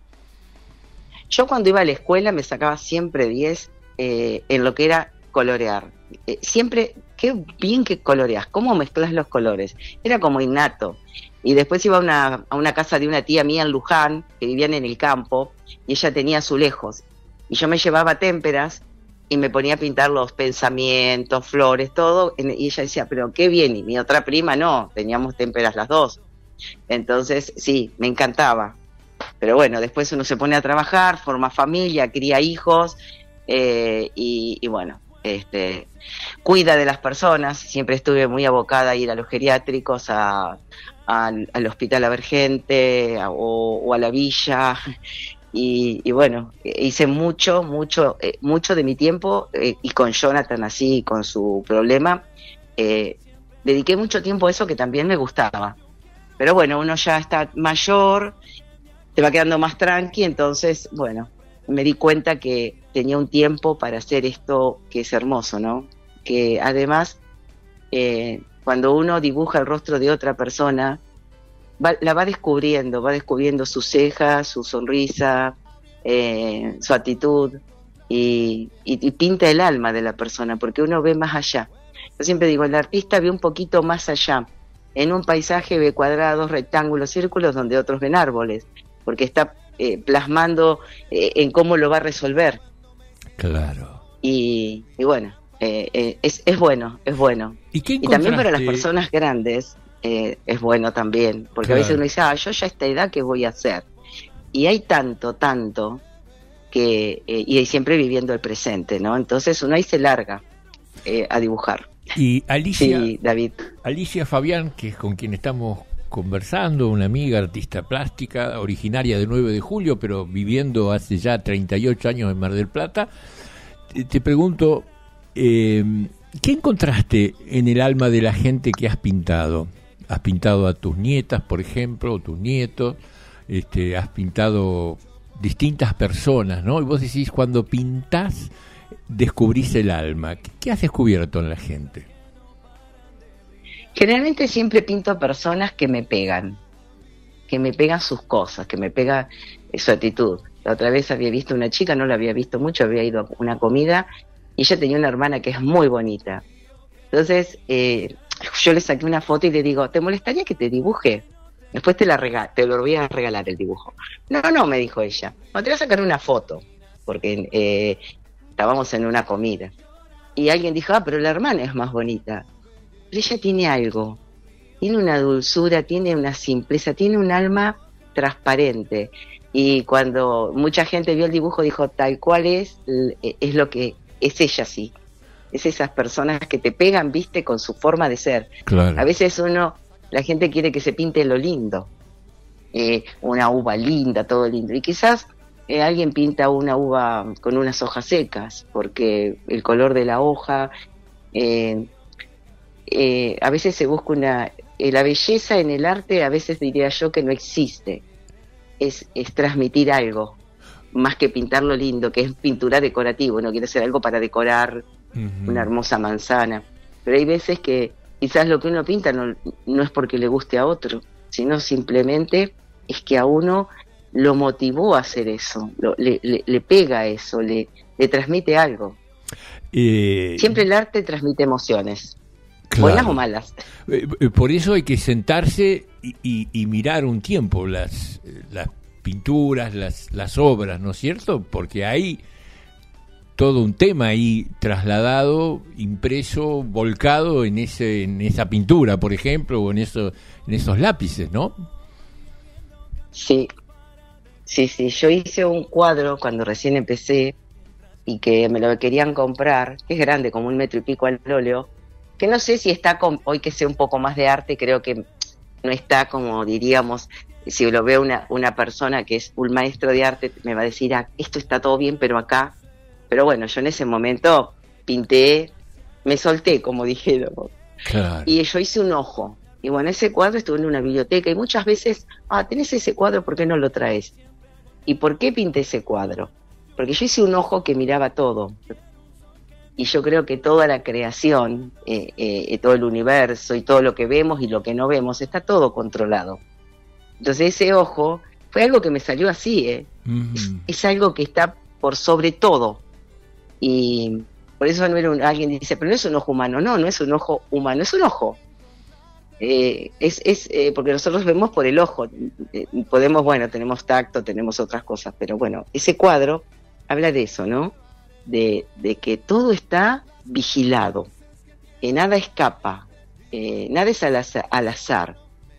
Yo cuando iba a la escuela me sacaba siempre diez eh, en lo que era colorear. Eh, siempre, qué bien que coloreas, cómo mezclas los colores. Era como innato. Y después iba a una, a una casa de una tía mía en Luján, que vivían en el campo, y ella tenía azulejos. Y yo me llevaba témperas y me ponía a pintar los pensamientos, flores, todo. Y ella decía, pero qué bien. Y mi otra prima no, teníamos témperas las dos. Entonces, sí, me encantaba. Pero bueno, después uno se pone a trabajar, forma familia, cría hijos, eh, y, y bueno, este, cuida de las personas. Siempre estuve muy abocada a ir a los geriátricos, a, a, al hospital a ver gente, a, o, o a la villa. Y, y bueno, hice mucho, mucho, eh, mucho de mi tiempo, eh, y con Jonathan así, con su problema, eh, dediqué mucho tiempo a eso que también me gustaba. Pero bueno, uno ya está mayor, te va quedando más tranqui, entonces, bueno, me di cuenta que tenía un tiempo para hacer esto que es hermoso, ¿no? Que además, eh, cuando uno dibuja el rostro de otra persona, va, la va descubriendo, va descubriendo sus cejas, su sonrisa, eh, su actitud, y, y, y pinta el alma de la persona, porque uno ve más allá. Yo siempre digo, el artista ve un poquito más allá. En un paisaje ve cuadrados, rectángulos, círculos, donde otros ven árboles, porque está eh, plasmando eh, en cómo lo va a resolver. Claro. Y, y bueno, eh, eh, es, es bueno, es bueno. ¿Y qué Y también para las encontraste? personas grandes eh, es bueno también, porque Claro. a veces uno dice, ah, yo ya a esta edad, ¿qué voy a hacer? Y hay tanto, tanto, que eh, y siempre viviendo el presente, ¿no? Entonces uno ahí se larga eh, a dibujar. Y Alicia, Sí, David. Alicia Fabián, que es con quien estamos conversando, una amiga artista plástica, originaria de nueve de julio, pero viviendo hace ya treinta y ocho años en Mar del Plata, te, te pregunto, eh, ¿qué encontraste en el alma de la gente que has pintado? ¿Has pintado a tus nietas, por ejemplo, o tus nietos? Este, has pintado distintas personas, ¿no? Y vos decís, cuando pintás, descubrís el alma. ¿Qué, qué has descubierto en la gente? Generalmente siempre pinto a personas que me pegan, que me pegan sus cosas, que me pega su actitud. La otra vez había visto una chica, no la había visto mucho, había ido a una comida y ella tenía una hermana que es muy bonita. Entonces eh, yo le saqué una foto y le digo, ¿te molestaría que te dibuje? Después te la rega- te lo voy a regalar el dibujo. No, no, me dijo ella, no, te voy a sacar una foto, porque eh, estábamos en una comida. Y alguien dijo, ah, pero la hermana es más bonita. Pero ella tiene algo, tiene una dulzura, tiene una simpleza, tiene un alma transparente. Y cuando mucha gente vio el dibujo dijo, tal cual es, es lo que es ella, sí. Es esas personas que te pegan, viste, con su forma de ser. Claro. A veces uno, la gente quiere que se pinte lo lindo, eh, una uva linda, todo lindo. Y quizás eh, alguien pinta una uva con unas hojas secas, porque el color de la hoja... Eh, Eh, a veces se busca una eh, la belleza en el arte, a veces diría yo que no existe, es, es transmitir algo más que pintar lo lindo, que es pintura decorativa. Uno quiere hacer algo para decorar Uh-huh. una hermosa manzana, pero hay veces que quizás lo que uno pinta no, no es porque le guste a otro, sino simplemente es que a uno lo motivó a hacer eso, lo, le, le, le pega eso, le, le transmite algo. Eh, Siempre el arte transmite emociones. Claro. Buenas o malas. Eh, eh, por eso hay que sentarse y, y, y mirar un tiempo las, las pinturas, las, las obras, ¿no es cierto? Porque hay todo un tema ahí trasladado, impreso, volcado en ese en esa pintura, por ejemplo, o en, eso, en esos lápices, ¿no? Sí, sí, sí. Yo hice un cuadro cuando recién empecé y que me lo querían comprar, que es grande, como un metro y pico al óleo, que no sé si está, con, hoy que sé un poco más de arte, creo que no está como diríamos, si lo ve una, una persona que es un maestro de arte, me va a decir, ah, esto está todo bien, pero acá, pero bueno, yo en ese momento pinté, me solté, como dijeron, Claro. y yo hice un ojo, y bueno, ese cuadro estuvo en una biblioteca, y muchas veces, ah, tenés ese cuadro, ¿por qué no lo traes? ¿Y por qué pinté ese cuadro? Porque yo hice un ojo que miraba todo, y yo creo que toda la creación, eh, eh, todo el universo y todo lo que vemos y lo que no vemos, está todo controlado. Entonces ese ojo fue algo que me salió así, ¿eh? Uh-huh. es, es algo que está por sobre todo. Y por eso no era un, alguien dice, pero no es un ojo humano. No, no es un ojo humano, es un ojo. Eh, es es eh, porque nosotros vemos por el ojo. Eh, podemos, bueno, tenemos tacto, tenemos otras cosas, pero bueno, ese cuadro habla de eso, ¿no? De, de que todo está vigilado, que nada escapa, eh, nada es al azar, al azar.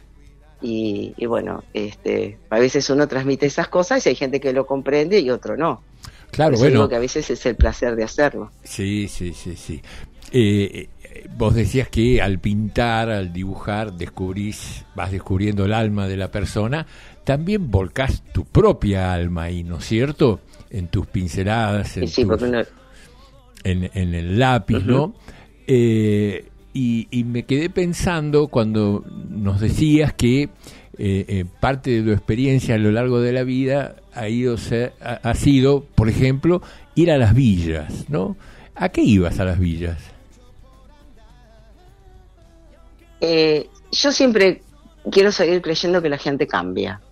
Y, y bueno, este, a veces uno transmite esas cosas y hay gente que lo comprende y otro no. Claro, Por eso bueno. digo que a veces es el placer de hacerlo. Sí, sí, sí, sí. Eh, eh, vos decías que al pintar, al dibujar, descubrís, vas descubriendo el alma de la persona, también volcás tu propia alma ahí, ¿no es cierto? En tus pinceladas, en, Sí, tus- porque uno- en, en el lápiz, Ujú. ¿no? Eh, y, y me quedé pensando cuando nos decías que eh, eh, parte de tu experiencia a lo largo de la vida ha, ido ser- ha, ha sido, por ejemplo, ir a las villas, ¿no? ¿A qué ibas a las villas? Eh, yo siempre quiero seguir creyendo que la gente cambia.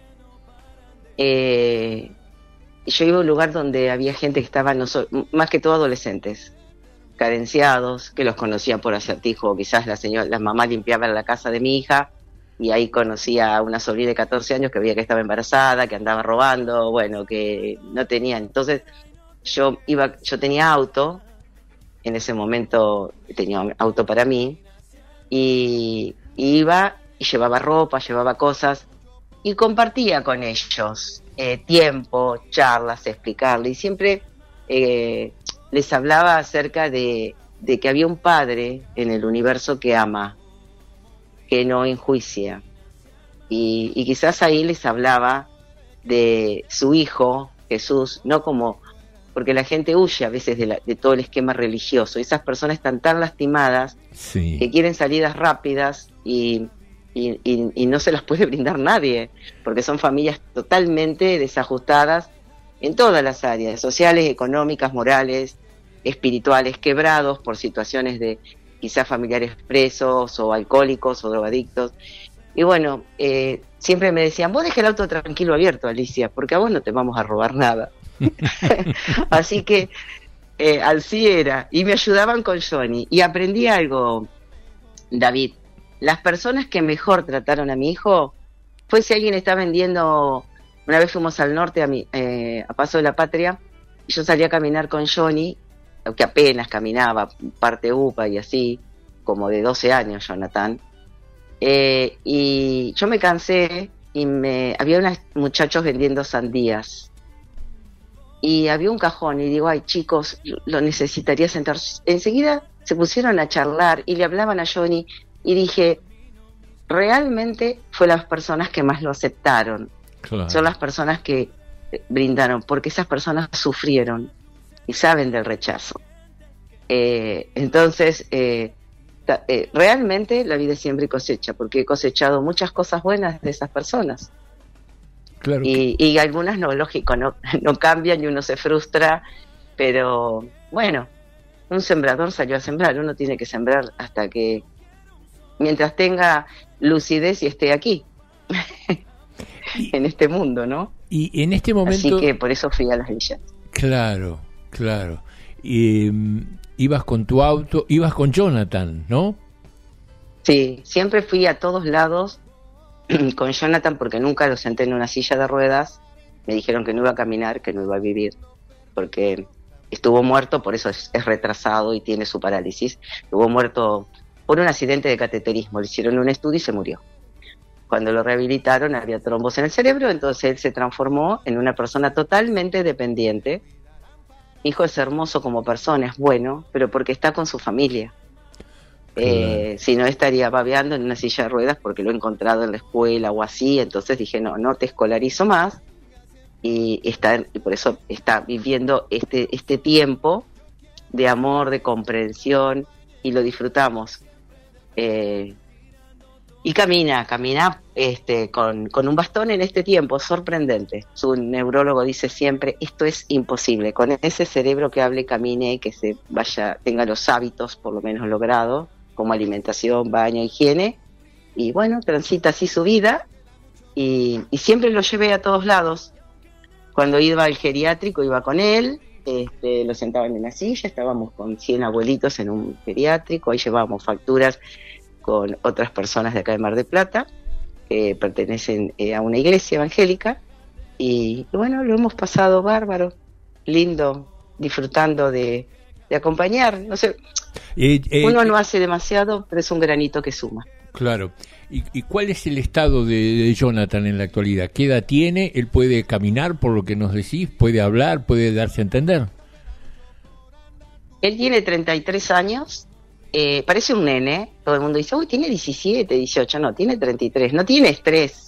Eh, yo iba a un lugar donde había gente que estaba, no so, más que todo adolescentes, carenciados, que los conocía por acertijo. Quizás la señora, la mamá limpiaba la casa de mi hija y ahí conocía a una sobrina de catorce años que veía que estaba embarazada, que andaba robando, bueno, que no tenía. Entonces yo iba, yo tenía auto, en ese momento tenía un auto para mí, y, y iba y llevaba ropa, llevaba cosas y compartía con ellos eh, tiempo, charlas, explicarle, y siempre eh, les hablaba acerca de, de que había un padre en el universo que ama, que no enjuicia, y, y quizás ahí les hablaba de su hijo Jesús, no como, porque la gente huye a veces de, la, de todo el esquema religioso, esas personas están tan lastimadas sí. que quieren salidas rápidas y Y, y, y no se las puede brindar nadie, porque son familias totalmente desajustadas en todas las áreas, sociales, económicas, morales, espirituales, quebrados por situaciones de quizás familiares presos o alcohólicos o drogadictos. Y bueno, eh, siempre me decían, vos deja el auto tranquilo abierto, Alicia, porque a vos no te vamos a robar nada. Así que eh, así era, y me ayudaban con Johnny, y aprendí algo, David. Las personas que mejor trataron a mi hijo fue si alguien está vendiendo. Una vez fuimos al norte a, mi, eh, a Paso de la Patria, y yo salí a caminar con Johnny, que apenas caminaba, parte UPA y así, como de doce años, Jonathan. Eh, y yo me cansé y me había unos muchachos vendiendo sandías. Y había un cajón y digo, ay chicos, lo necesitaría sentar. Enseguida se pusieron a charlar y le hablaban a Johnny. Y dije, realmente fue las personas que más lo aceptaron. Claro. Son las personas que brindaron, porque esas personas sufrieron y saben del rechazo. Eh, entonces, eh, ta, eh, realmente la vida es siempre cosecha, porque he cosechado muchas cosas buenas de esas personas. Claro. Y, y algunas no, lógico, no, no cambian y uno se frustra, pero bueno, un sembrador salió a sembrar, uno tiene que sembrar hasta que mientras tenga lucidez y esté aquí, en este mundo, ¿no? Y en este momento... Así que por eso fui a las villas. Claro, claro. Y, um, ibas con tu auto, ibas con Jonathan, ¿no? Sí, siempre fui a todos lados con Jonathan porque nunca lo senté en una silla de ruedas. Me dijeron que no iba a caminar, que no iba a vivir, porque estuvo muerto, por eso es, es retrasado y tiene su parálisis. Estuvo muerto por un accidente de cateterismo, le hicieron un estudio y se murió. Cuando lo rehabilitaron había trombos en el cerebro, entonces él se transformó en una persona totalmente dependiente. Mi hijo es hermoso como persona, es bueno, pero porque está con su familia. Eh, si no estaría babeando en una silla de ruedas porque lo he encontrado en la escuela o así, entonces dije no, no te escolarizo más, y, está, y por eso está viviendo este, este tiempo de amor, de comprensión, y lo disfrutamos. Eh, y camina, camina este, con, con un bastón en este tiempo, sorprendente. Su neurólogo dice siempre, esto es imposible, con ese cerebro que hable, camine, que se vaya, tenga los hábitos por lo menos logrados, como alimentación, baño, higiene, y bueno, transita así su vida, y, y siempre lo llevé a todos lados. Cuando iba al geriátrico iba con él, este, lo sentaban en la silla, estábamos con cien abuelitos en un geriátrico, ahí llevábamos facturas con otras personas de acá de Mar del Plata, que pertenecen eh, a una iglesia evangélica, y bueno, lo hemos pasado bárbaro, lindo, disfrutando de, de acompañar, no sé, eh, eh, uno no hace demasiado, pero es un granito que suma. Claro. ¿Y, y cuál es el estado de, de Jonathan en la actualidad? ¿Qué edad tiene? ¿Él puede caminar, por lo que nos decís? ¿Puede hablar? ¿Puede darse a entender? Él tiene treinta y tres años, eh, parece un nene, todo el mundo dice, uy, tiene diecisiete, dieciocho, no, tiene treinta y tres, no tiene estrés.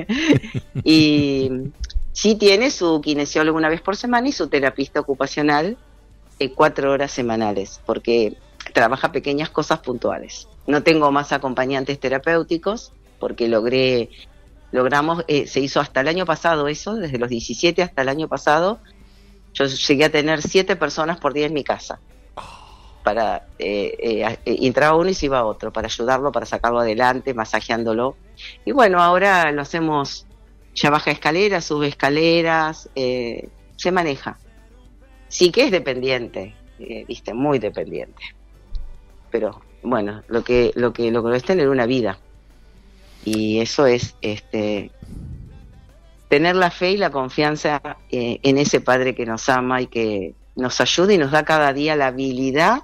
Y sí tiene su kinesiólogo una vez por semana y su terapista ocupacional eh, cuatro horas semanales, porque trabaja pequeñas cosas puntuales. No tengo más acompañantes terapéuticos porque logré, logramos, eh, se hizo hasta el año pasado eso, desde los diecisiete hasta el año pasado, yo llegué a tener siete personas por día en mi casa. para eh, eh, entraba uno y se iba otro, para ayudarlo, para sacarlo adelante, masajeándolo. Y bueno, ahora lo hacemos, ya baja escaleras, sube escaleras, eh, se maneja. Sí que es dependiente, eh, viste, muy dependiente. Pero bueno, lo que lo que lo que es tener una vida. Y eso es este tener la fe y la confianza eh, en ese Padre que nos ama y que nos ayuda y nos da cada día la habilidad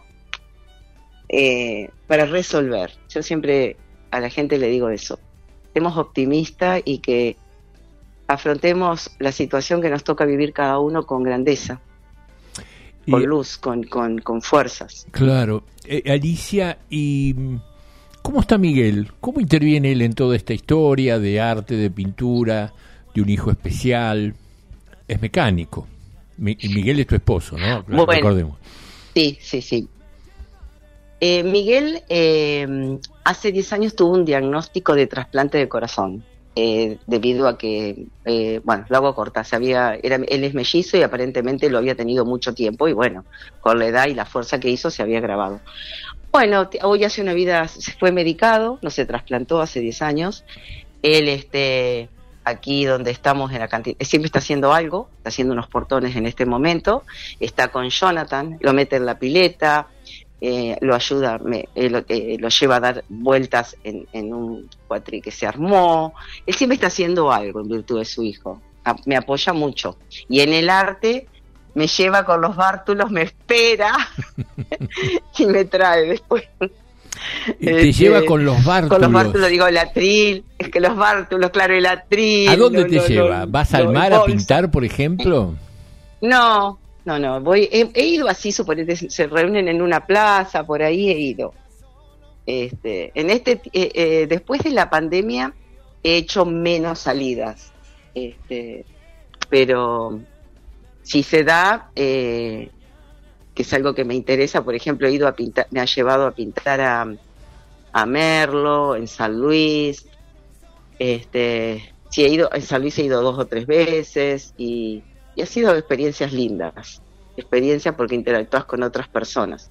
eh, para resolver. Yo siempre a la gente le digo eso. Seamos optimistas y que afrontemos la situación que nos toca vivir cada uno con grandeza, con y, luz, con, con, con fuerzas. Claro. Eh, Alicia, ¿y cómo está Miguel? ¿Cómo interviene él en toda esta historia de arte, de pintura, de un hijo especial? Es mecánico. Mi, Miguel es tu esposo, ¿no? Bueno, recordemos. Sí, sí, sí. Eh, Miguel eh, hace diez años tuvo un diagnóstico de trasplante de corazón, eh, debido a que, eh, bueno, lo hago corta, se había, era, él es mellizo y aparentemente lo había tenido mucho tiempo y bueno, con la edad y la fuerza que hizo se había agravado. Bueno, hoy hace una vida, se fue medicado, no se trasplantó hace diez años, él este... aquí donde estamos en la cantidad, siempre está haciendo algo, está haciendo unos portones en este momento, está con Jonathan, lo mete en la pileta, eh, lo ayuda, me, eh, lo, eh, lo lleva a dar vueltas en, en un cuatri que se armó, él siempre está haciendo algo en virtud de su hijo, a, me apoya mucho, y en el arte me lleva con los bártulos, me espera y me trae después. Y te este, lleva con los bártulos. Con los bártulos, digo, el atril, es que los bártulos, claro, el atril. ¿A dónde no, te no, lleva? No, ¿Vas no, al mar a pintar, por ejemplo? No, no, no, voy, he, he ido así, suponete, se reúnen en una plaza, por ahí he ido. Este, en este, eh, eh, después de la pandemia he hecho menos salidas, este, pero si se da, eh, que es algo que me interesa, por ejemplo, he ido a pintar, me ha llevado a pintar a, a Merlo, en San Luis, este, sí he ido, en San Luis he ido dos o tres veces y, y ha sido experiencias lindas, experiencias porque interactúas con otras personas.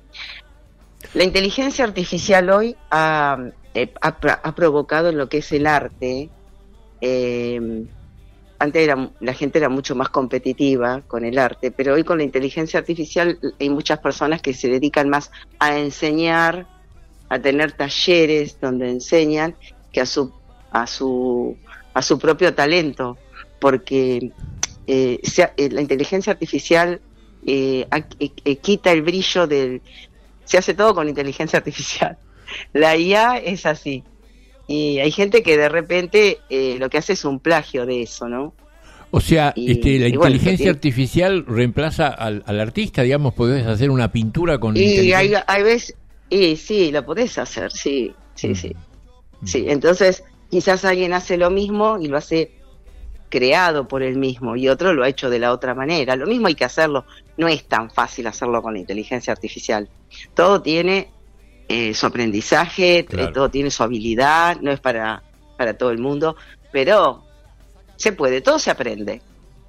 La inteligencia artificial hoy ha, eh, ha, ha provocado en lo que es el arte, eh, antes era, la gente era mucho más competitiva con el arte, pero hoy con la inteligencia artificial hay muchas personas que se dedican más a enseñar, a tener talleres donde enseñan, que a su a su a su propio talento, porque eh, se, eh, la inteligencia artificial eh, eh, eh, quita el brillo del, se hace todo con inteligencia artificial. La I A es así. Y hay gente que de repente eh, lo que hace es un plagio de eso, ¿no? O sea, y, este, la y inteligencia bueno, artificial reemplaza al, al artista, digamos, podés hacer una pintura con y inteligencia. hay, hay veces, y sí, lo podés hacer, sí, sí, mm. sí. Sí, entonces quizás alguien hace lo mismo y lo hace creado por él mismo y otro lo ha hecho de la otra manera. Lo mismo hay que hacerlo, no es tan fácil hacerlo con la inteligencia artificial. Todo tiene Eh, su aprendizaje, claro. eh, todo tiene su habilidad, no es para, para todo el mundo, pero se puede, todo se aprende.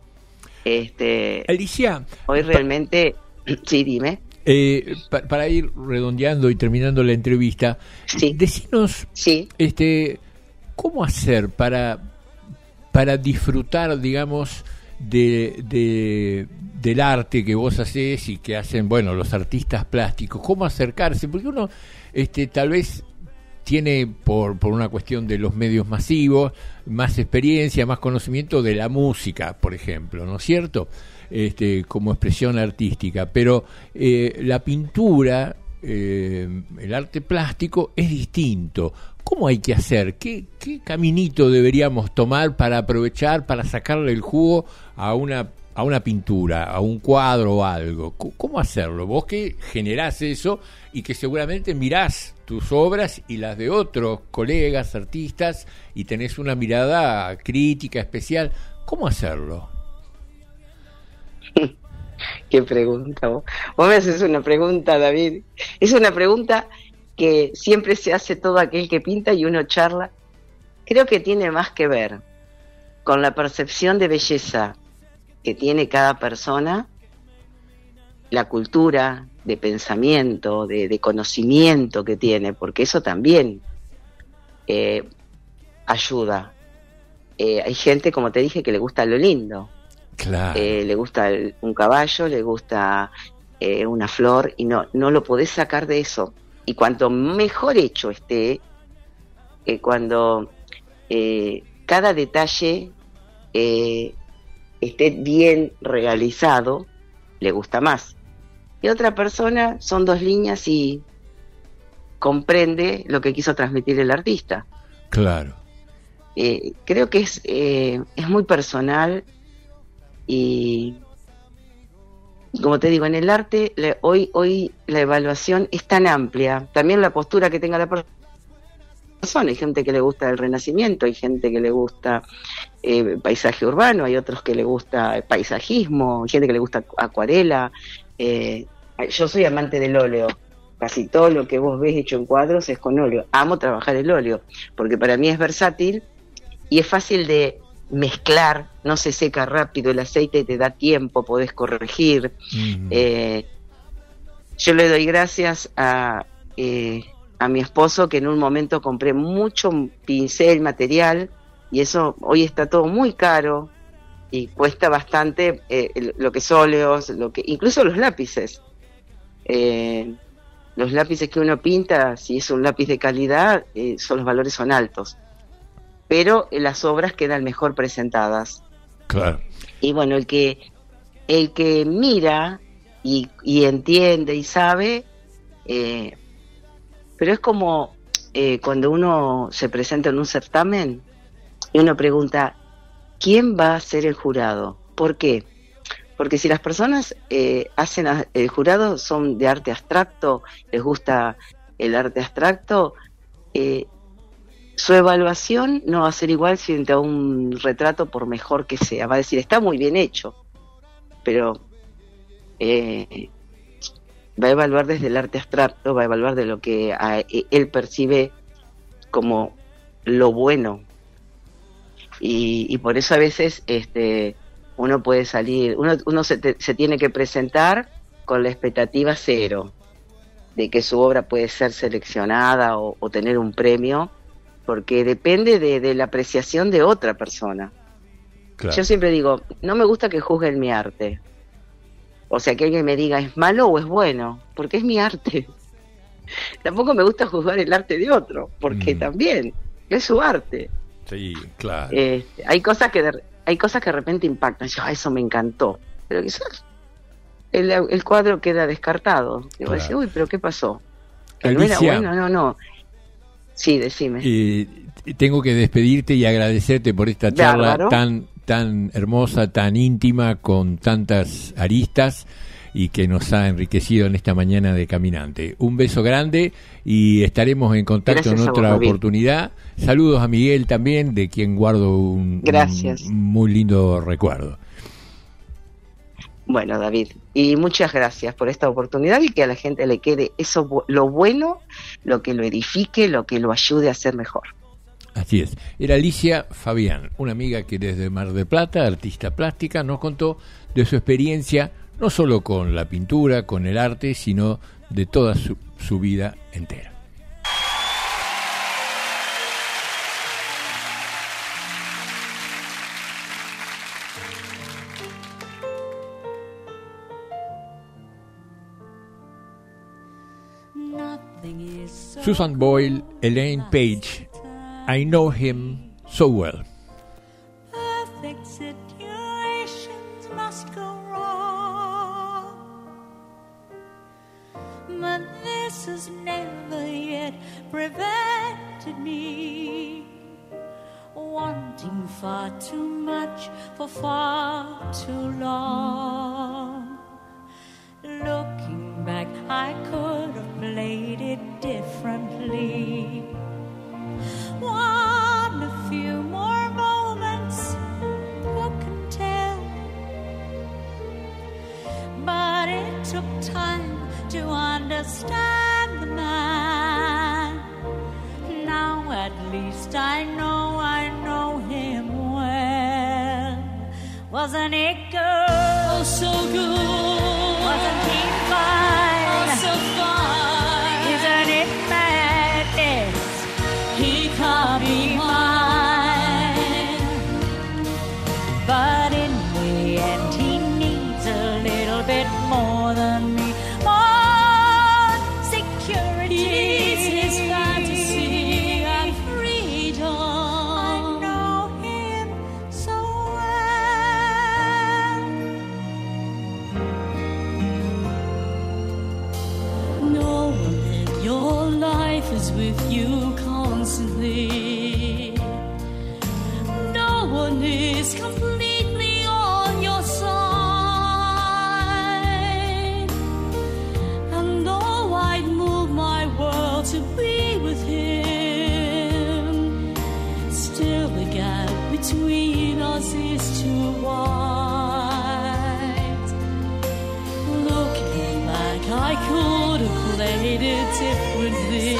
Este, Alicia, hoy realmente, pa- sí, dime. Eh, pa- para ir redondeando y terminando la entrevista, sí. decinos, sí. este, ¿cómo hacer para, para disfrutar, digamos, de, de del arte que vos hacés y que hacen, bueno, los artistas plásticos? ¿Cómo acercarse? Porque uno este tal vez tiene, por, por una cuestión de los medios masivos, más experiencia, más conocimiento de la música, por ejemplo, ¿no es cierto? Este, como expresión artística, pero eh, la pintura, eh, el arte plástico es distinto. ¿Cómo hay que hacer? ¿Qué, qué caminito deberíamos tomar para aprovechar, para sacarle el jugo a una a una pintura, a un cuadro o algo? ¿Cómo hacerlo? Vos que generás eso y que seguramente mirás tus obras y las de otros colegas, artistas, y tenés una mirada crítica especial. ¿Cómo hacerlo? Qué pregunta. Vos, vos me haces una pregunta, David. Es una pregunta que siempre se hace todo aquel que pinta y uno charla. Creo que tiene más que ver con la percepción de belleza que tiene cada persona la cultura de pensamiento, de, de conocimiento que tiene, porque eso también eh, ayuda. Eh, hay gente, como te dije, que le gusta lo lindo. Claro. Eh, le gusta el, un caballo, le gusta eh, una flor, y no, no lo podés sacar de eso. Y cuanto mejor hecho esté, eh, cuando eh, cada detalle eh, esté bien realizado, le gusta más. Y otra persona son dos líneas y comprende lo que quiso transmitir el artista. Claro. Eh, creo que es, eh, es muy personal y, como te digo, en el arte le, hoy, hoy la evaluación es tan amplia. También la postura que tenga la persona. Hay gente que le gusta el Renacimiento, hay gente que le gusta eh, paisaje urbano, hay otros que le gusta paisajismo, hay gente que le gusta acuarela. Eh, yo soy amante del óleo. Casi todo lo que vos ves hecho en cuadros es con óleo. Amo trabajar el óleo, porque para mí es versátil y es fácil de mezclar, no se seca rápido el aceite, te da tiempo, podés corregir. Mm. Eh, yo le doy gracias a, eh, a mi esposo, que en un momento compré mucho pincel, material, y eso hoy está todo muy caro y cuesta bastante eh, lo que es óleos, lo que, incluso los lápices. Eh, los lápices que uno pinta, si es un lápiz de calidad, eh, son los valores son altos, pero eh, las obras quedan mejor presentadas. Claro. Y bueno, el que el que mira y, y entiende y sabe, eh, pero es como eh, cuando uno se presenta en un certamen y uno pregunta, ¿quién va a ser el jurado? ¿Por qué? Porque si las personas eh, hacen a, el jurado son de arte abstracto, les gusta el arte abstracto, eh, su evaluación no va a ser igual frente a un retrato, por mejor que sea. Va a decir, está muy bien hecho, pero eh, va a evaluar desde el arte abstracto, va a evaluar de lo que a, él percibe como lo bueno. Y, y por eso a veces este uno puede salir, uno, uno se, te, se tiene que presentar con la expectativa cero de que su obra puede ser seleccionada o, o tener un premio, porque depende de, de la apreciación de otra persona. Claro. Yo siempre digo, no me gusta que juzguen mi arte. O sea, que alguien me diga, ¿es malo o es bueno? Porque es mi arte. Tampoco me gusta juzgar el arte de otro, porque mm. también es su arte. Sí, claro. Eh, hay cosas que de, hay cosas que de repente impactan. Yo, ah, eso me encantó. Pero quizás el, el cuadro queda descartado. Y claro. Voy a decir, uy, pero ¿qué pasó? Que no era bueno, no, no. Sí, decime. Eh, tengo que despedirte y agradecerte por esta charla Bárbaro. tan tan hermosa, tan íntima, con tantas aristas, y que nos ha enriquecido en esta mañana de Caminante. Un beso grande y estaremos en contacto Gracias en otra vos, oportunidad. Saludos a Miguel también, de quien guardo un, Gracias. un muy lindo recuerdo. Bueno, David, y muchas gracias por esta oportunidad, y que a la gente le quede eso, lo bueno, lo que lo edifique, lo que lo ayude a ser mejor. Así es. Era Alicia Fabián, una amiga que desde Mar del Plata, artista plástica, nos contó de su experiencia, no solo con la pintura, con el arte, sino de toda su, su vida entera. Susan Boyle, Elaine Page, I know him so well. Perfect situations must go wrong, but this has never yet prevented me wanting far too much for far too long. Looking back, I could have played it differently. Want a few more moments, who can tell? But it took time to understand the man. Now at least I know, I know him well. Wasn't it good? Oh, so good. Wasn't he will be mine. But in the end, he needs a little bit more than me. More security, needs his fantasy and freedom. I know him so well. No one in your life is with you constantly. No one is completely on your side. And though I'd move my world to be with him, still the gap between us is too wide. Looking back, I could have played it differently.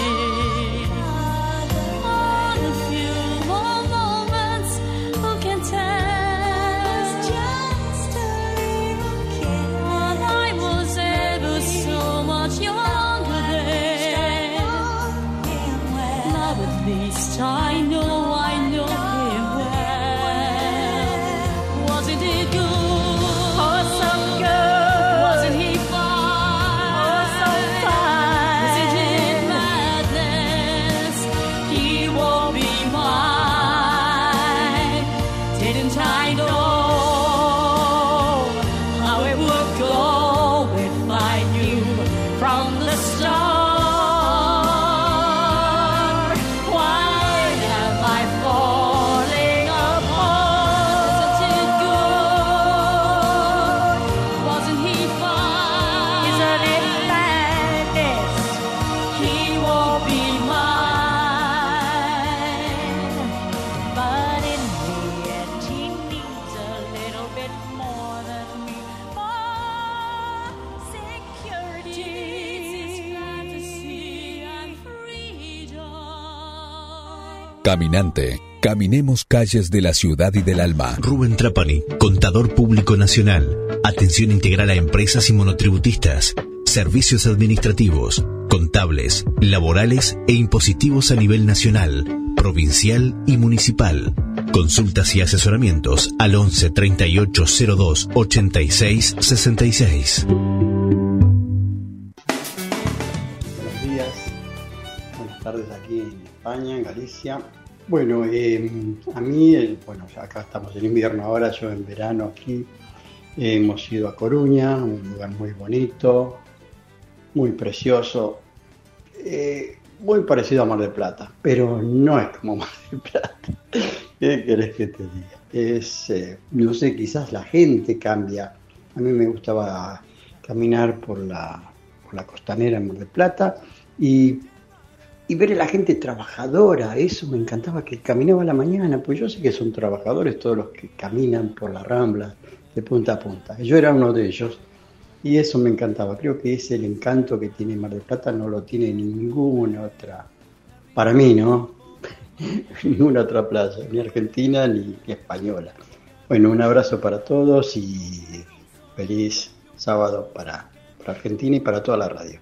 On a few more moments, who can tell? Just a little kid. When I was ever so much younger then. Now at least I know, I know him well. Wasn't it good? Oh, so good. Wasn't he fine? Oh, so fine. Isn't it madness? He won't be mine. Didn't I know how it would go if I knew from the start? Why am I falling apart? Isn't it good? Wasn't he fine? Isn't it madness? He won't be mine. But in the end, he needs a little bit more than me. More security, his fantasy and freedom. Caminante, caminemos calles de la ciudad y del alma. Rubén Trapani, contador público nacional. Atención integral a empresas y monotributistas. Servicios administrativos, contables, laborales e impositivos a nivel nacional, provincial y municipal. Consultas y asesoramientos al once treinta y ocho cero dos ochenta y seis sesenta y seis. Buenos días, buenas tardes aquí en España, en Galicia. Bueno, eh, a mí, el, bueno, ya acá estamos en invierno ahora, yo en verano aquí. Eh, hemos ido a Coruña, un lugar muy bonito, muy precioso, eh, muy parecido a Mar del Plata, pero no es como Mar del Plata. ¿Qué querés que te diga? Es, eh, no sé, quizás la gente cambia. A mí me gustaba caminar por la, por la costanera en Mar del Plata y, y ver a la gente trabajadora. Eso me encantaba, que caminaba a la mañana, pues yo sé que son trabajadores todos los que caminan por la Rambla de punta a punta. Yo era uno de ellos y eso me encantaba. Creo que es el encanto que tiene Mar del Plata, no lo tiene ninguna otra, para mí, ¿no? Ninguna otra playa, ni argentina ni, ni española. Bueno, un abrazo para todos y feliz sábado para, para Argentina y para toda la radio.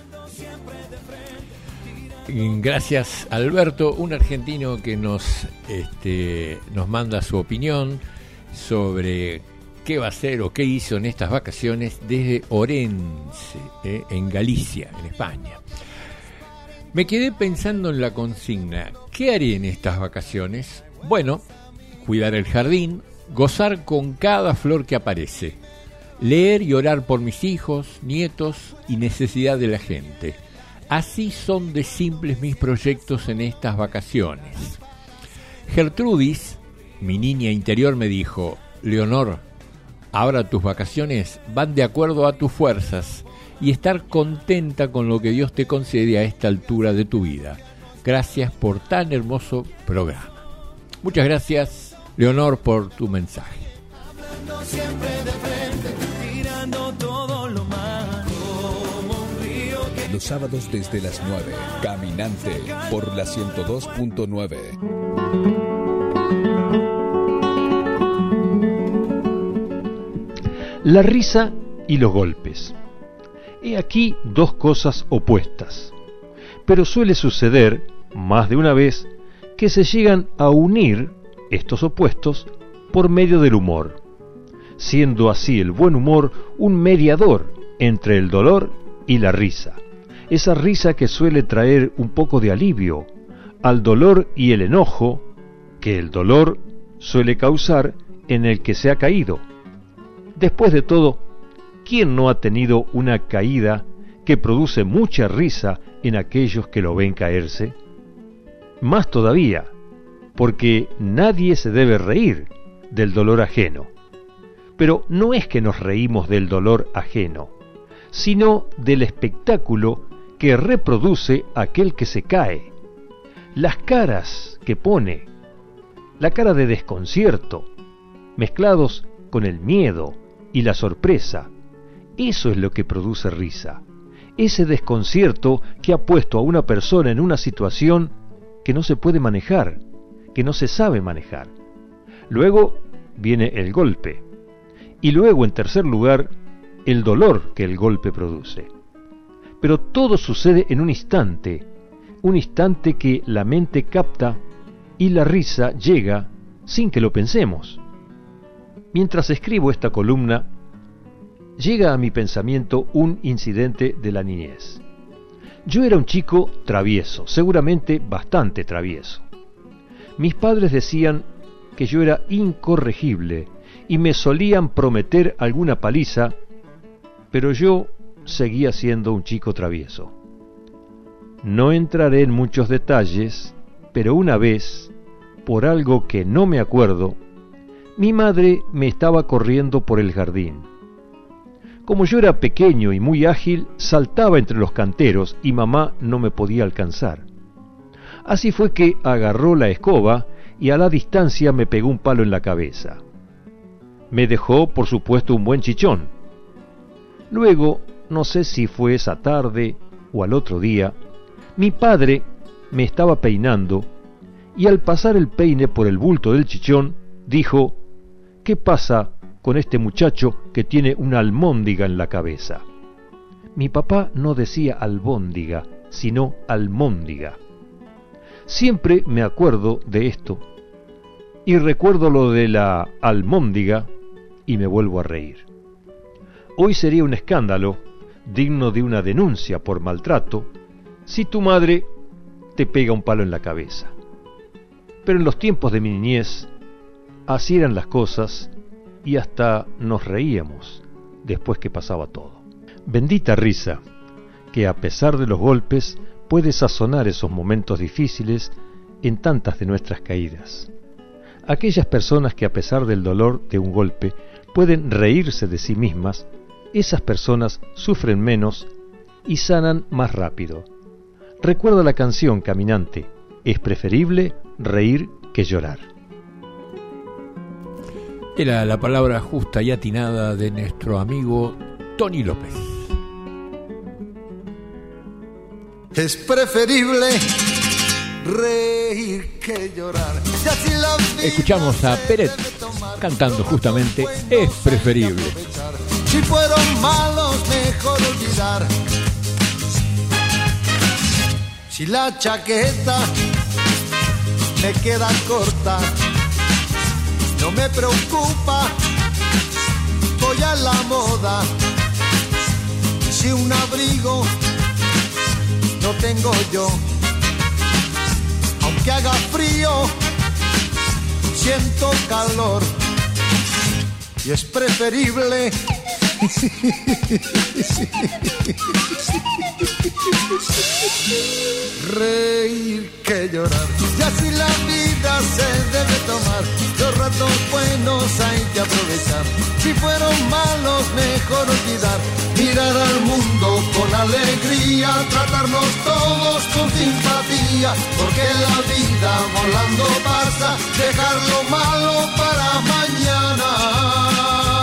Gracias, Alberto, un argentino que nos, este, nos manda su opinión sobre qué va a hacer o qué hizo en estas vacaciones desde Orense, eh, en Galicia, en España. Me quedé pensando en la consigna, ¿qué haré en estas vacaciones? Bueno, cuidar el jardín, gozar con cada flor que aparece, leer y orar por mis hijos, nietos y necesidad de la gente. Así son de simples mis proyectos en estas vacaciones. Gertrudis, mi niña interior, me dijo, Leonor, ahora tus vacaciones van de acuerdo a tus fuerzas y estar contenta con lo que Dios te concede a esta altura de tu vida. Gracias por tan hermoso programa. Muchas gracias, Leonor, por tu mensaje. Siempre de frente, tirando todo lo malo, como un río que... Los sábados desde las nueve, Caminante, por la ciento dos punto nueve. La risa y los golpes. He aquí dos cosas opuestas, pero suele suceder, más de una vez, que se llegan a unir estos opuestos por medio del humor, siendo así el buen humor un mediador entre el dolor y la risa, esa risa que suele traer un poco de alivio al dolor y el enojo que el dolor suele causar en el que se ha caído. Después de todo, ¿quién no ha tenido una caída que produce mucha risa en aquellos que lo ven caerse? Más todavía, porque nadie se debe reír del dolor ajeno. Pero no es que nos reímos del dolor ajeno, sino del espectáculo que reproduce aquel que se cae. Las caras que pone, la cara de desconcierto, mezclados con el miedo y la sorpresa, eso es lo que produce risa. Ese desconcierto que ha puesto a una persona en una situación que no se puede manejar, que no se sabe manejar. Luego viene el golpe. Y luego, en tercer lugar, el dolor que el golpe produce. Pero todo sucede en un instante, un instante que la mente capta y la risa llega sin que lo pensemos. Mientras escribo esta columna, llega a mi pensamiento un incidente de la niñez. Yo era un chico travieso, seguramente bastante travieso. Mis padres decían que yo era incorregible y me solían prometer alguna paliza, pero yo seguía siendo un chico travieso. No entraré en muchos detalles, pero una vez, por algo que no me acuerdo, mi madre me estaba corriendo por el jardín. Como yo era pequeño y muy ágil, saltaba entre los canteros y mamá no me podía alcanzar. Así fue que agarró la escoba y a la distancia me pegó un palo en la cabeza. Me dejó, por supuesto, un buen chichón. Luego, no sé si fue esa tarde o al otro día, mi padre me estaba peinando y al pasar el peine por el bulto del chichón, dijo: ¿qué pasa con este muchacho que tiene una almóndiga en la cabeza? Mi papá no decía albóndiga, sino almóndiga. Siempre me acuerdo de esto y recuerdo lo de la almóndiga y me vuelvo a reír. Hoy sería un escándalo digno de una denuncia por maltrato si tu madre te pega un palo en la cabeza. Pero en los tiempos de mi niñez, así eran las cosas y hasta nos reíamos después que pasaba todo. Bendita risa, que a pesar de los golpes puede sazonar esos momentos difíciles en tantas de nuestras caídas. Aquellas personas que a pesar del dolor de un golpe pueden reírse de sí mismas, esas personas sufren menos y sanan más rápido. Recuerda la canción Caminante: es preferible reír que llorar. Era la palabra justa y atinada de nuestro amigo Tony López. Es preferible reír que llorar. Y así la vida Escuchamos a Peret cantando justamente Es preferible. Si fueron malos, mejor olvidar. Si la chaqueta me queda corta, no me preocupa, voy a la moda. Si un abrigo no tengo yo, aunque haga frío, siento calor. Y es preferible reír que llorar. Y así la vida se debe tomar. Los ratos buenos hay que aprovechar. Si fueron malos, mejor olvidar. Mirar al mundo con alegría, tratarnos todos con simpatía, porque la vida volando pasa, dejar lo malo para mañana.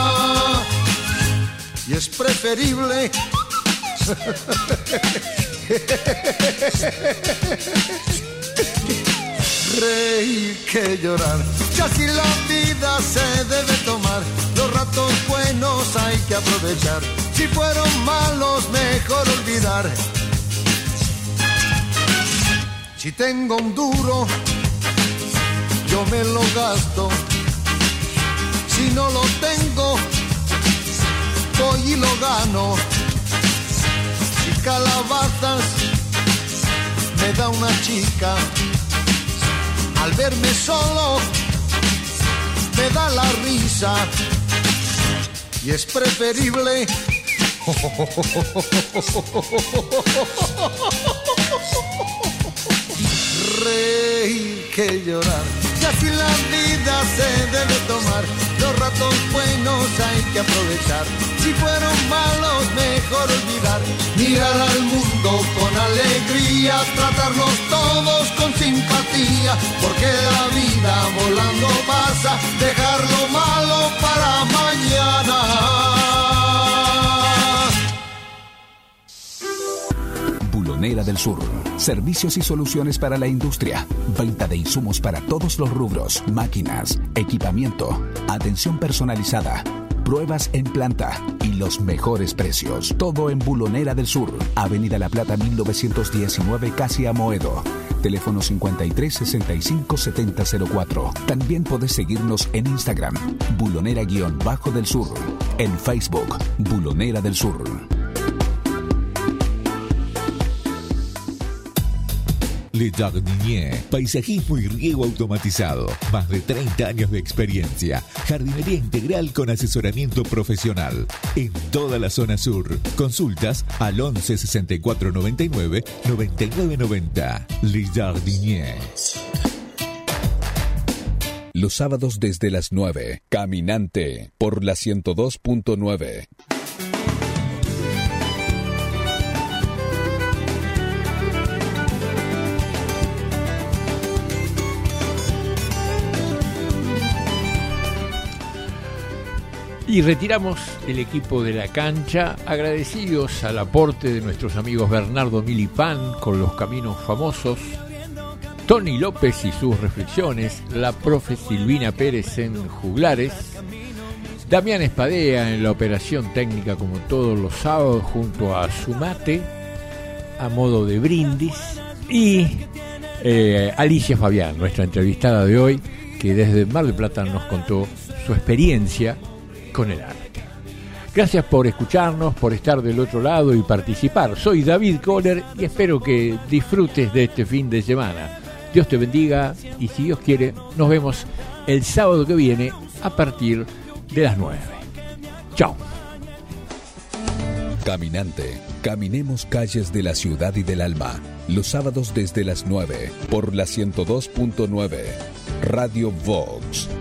Y es preferible reír que llorar. Que así la vida se debe tomar. Los ratos buenos hay que aprovechar. Si fueron malos, mejor olvidar. Si tengo un duro me lo gasto. Si no lo tengo, voy y lo gano. Si calabazas me da una chica, al verme solo me da la risa. Y es preferible reír que llorar. Y así la vida se debe tomar. Los ratos buenos hay que aprovechar. Si fueron malos, mejor olvidar. Mirar al mundo con alegría, tratarnos todos con simpatía, porque la vida volando pasa, dejar lo malo para mañana. Bulonera del Sur. Servicios y soluciones para la industria. Venta de insumos para todos los rubros. Máquinas, equipamiento, atención personalizada, pruebas en planta y los mejores precios. Todo en Bulonera del Sur. Avenida La Plata mil novecientos diecinueve, casi Amoedo. Teléfono cincuenta y tres sesenta y cinco setenta cero cuatro. También podés seguirnos en Instagram, Bulonera-del Sur. En Facebook, Bulonera del Sur. Le Jardinier, paisajismo y riego automatizado. Más de treinta años de experiencia. Jardinería integral con asesoramiento profesional. En toda la zona sur. Consultas al once sesenta y cuatro noventa y nueve noventa y nueve noventa. Le Jardinier. Los sábados desde las nueve. Caminante por la ciento dos punto nueve. Y retiramos el equipo de la cancha, agradecidos al aporte de nuestros amigos Bernardo Milipán con los caminos famosos, Tony López y sus reflexiones, la profe Silvina Pérez en juglares, Damián Espadea en la operación técnica como todos los sábados junto a su mate, a modo de brindis, y eh, Alicia Fabián, nuestra entrevistada de hoy, que desde Mar del Plata nos contó su experiencia con el arte. Gracias por escucharnos, por estar del otro lado y participar. Soy David Kohler y espero que disfrutes de este fin de semana. Dios te bendiga y si Dios quiere, nos vemos el sábado que viene a partir de las nueve. Chao. Caminante, caminemos calles de la ciudad y del alma. Los sábados desde las nueve por la ciento dos punto nueve. Radio Vox.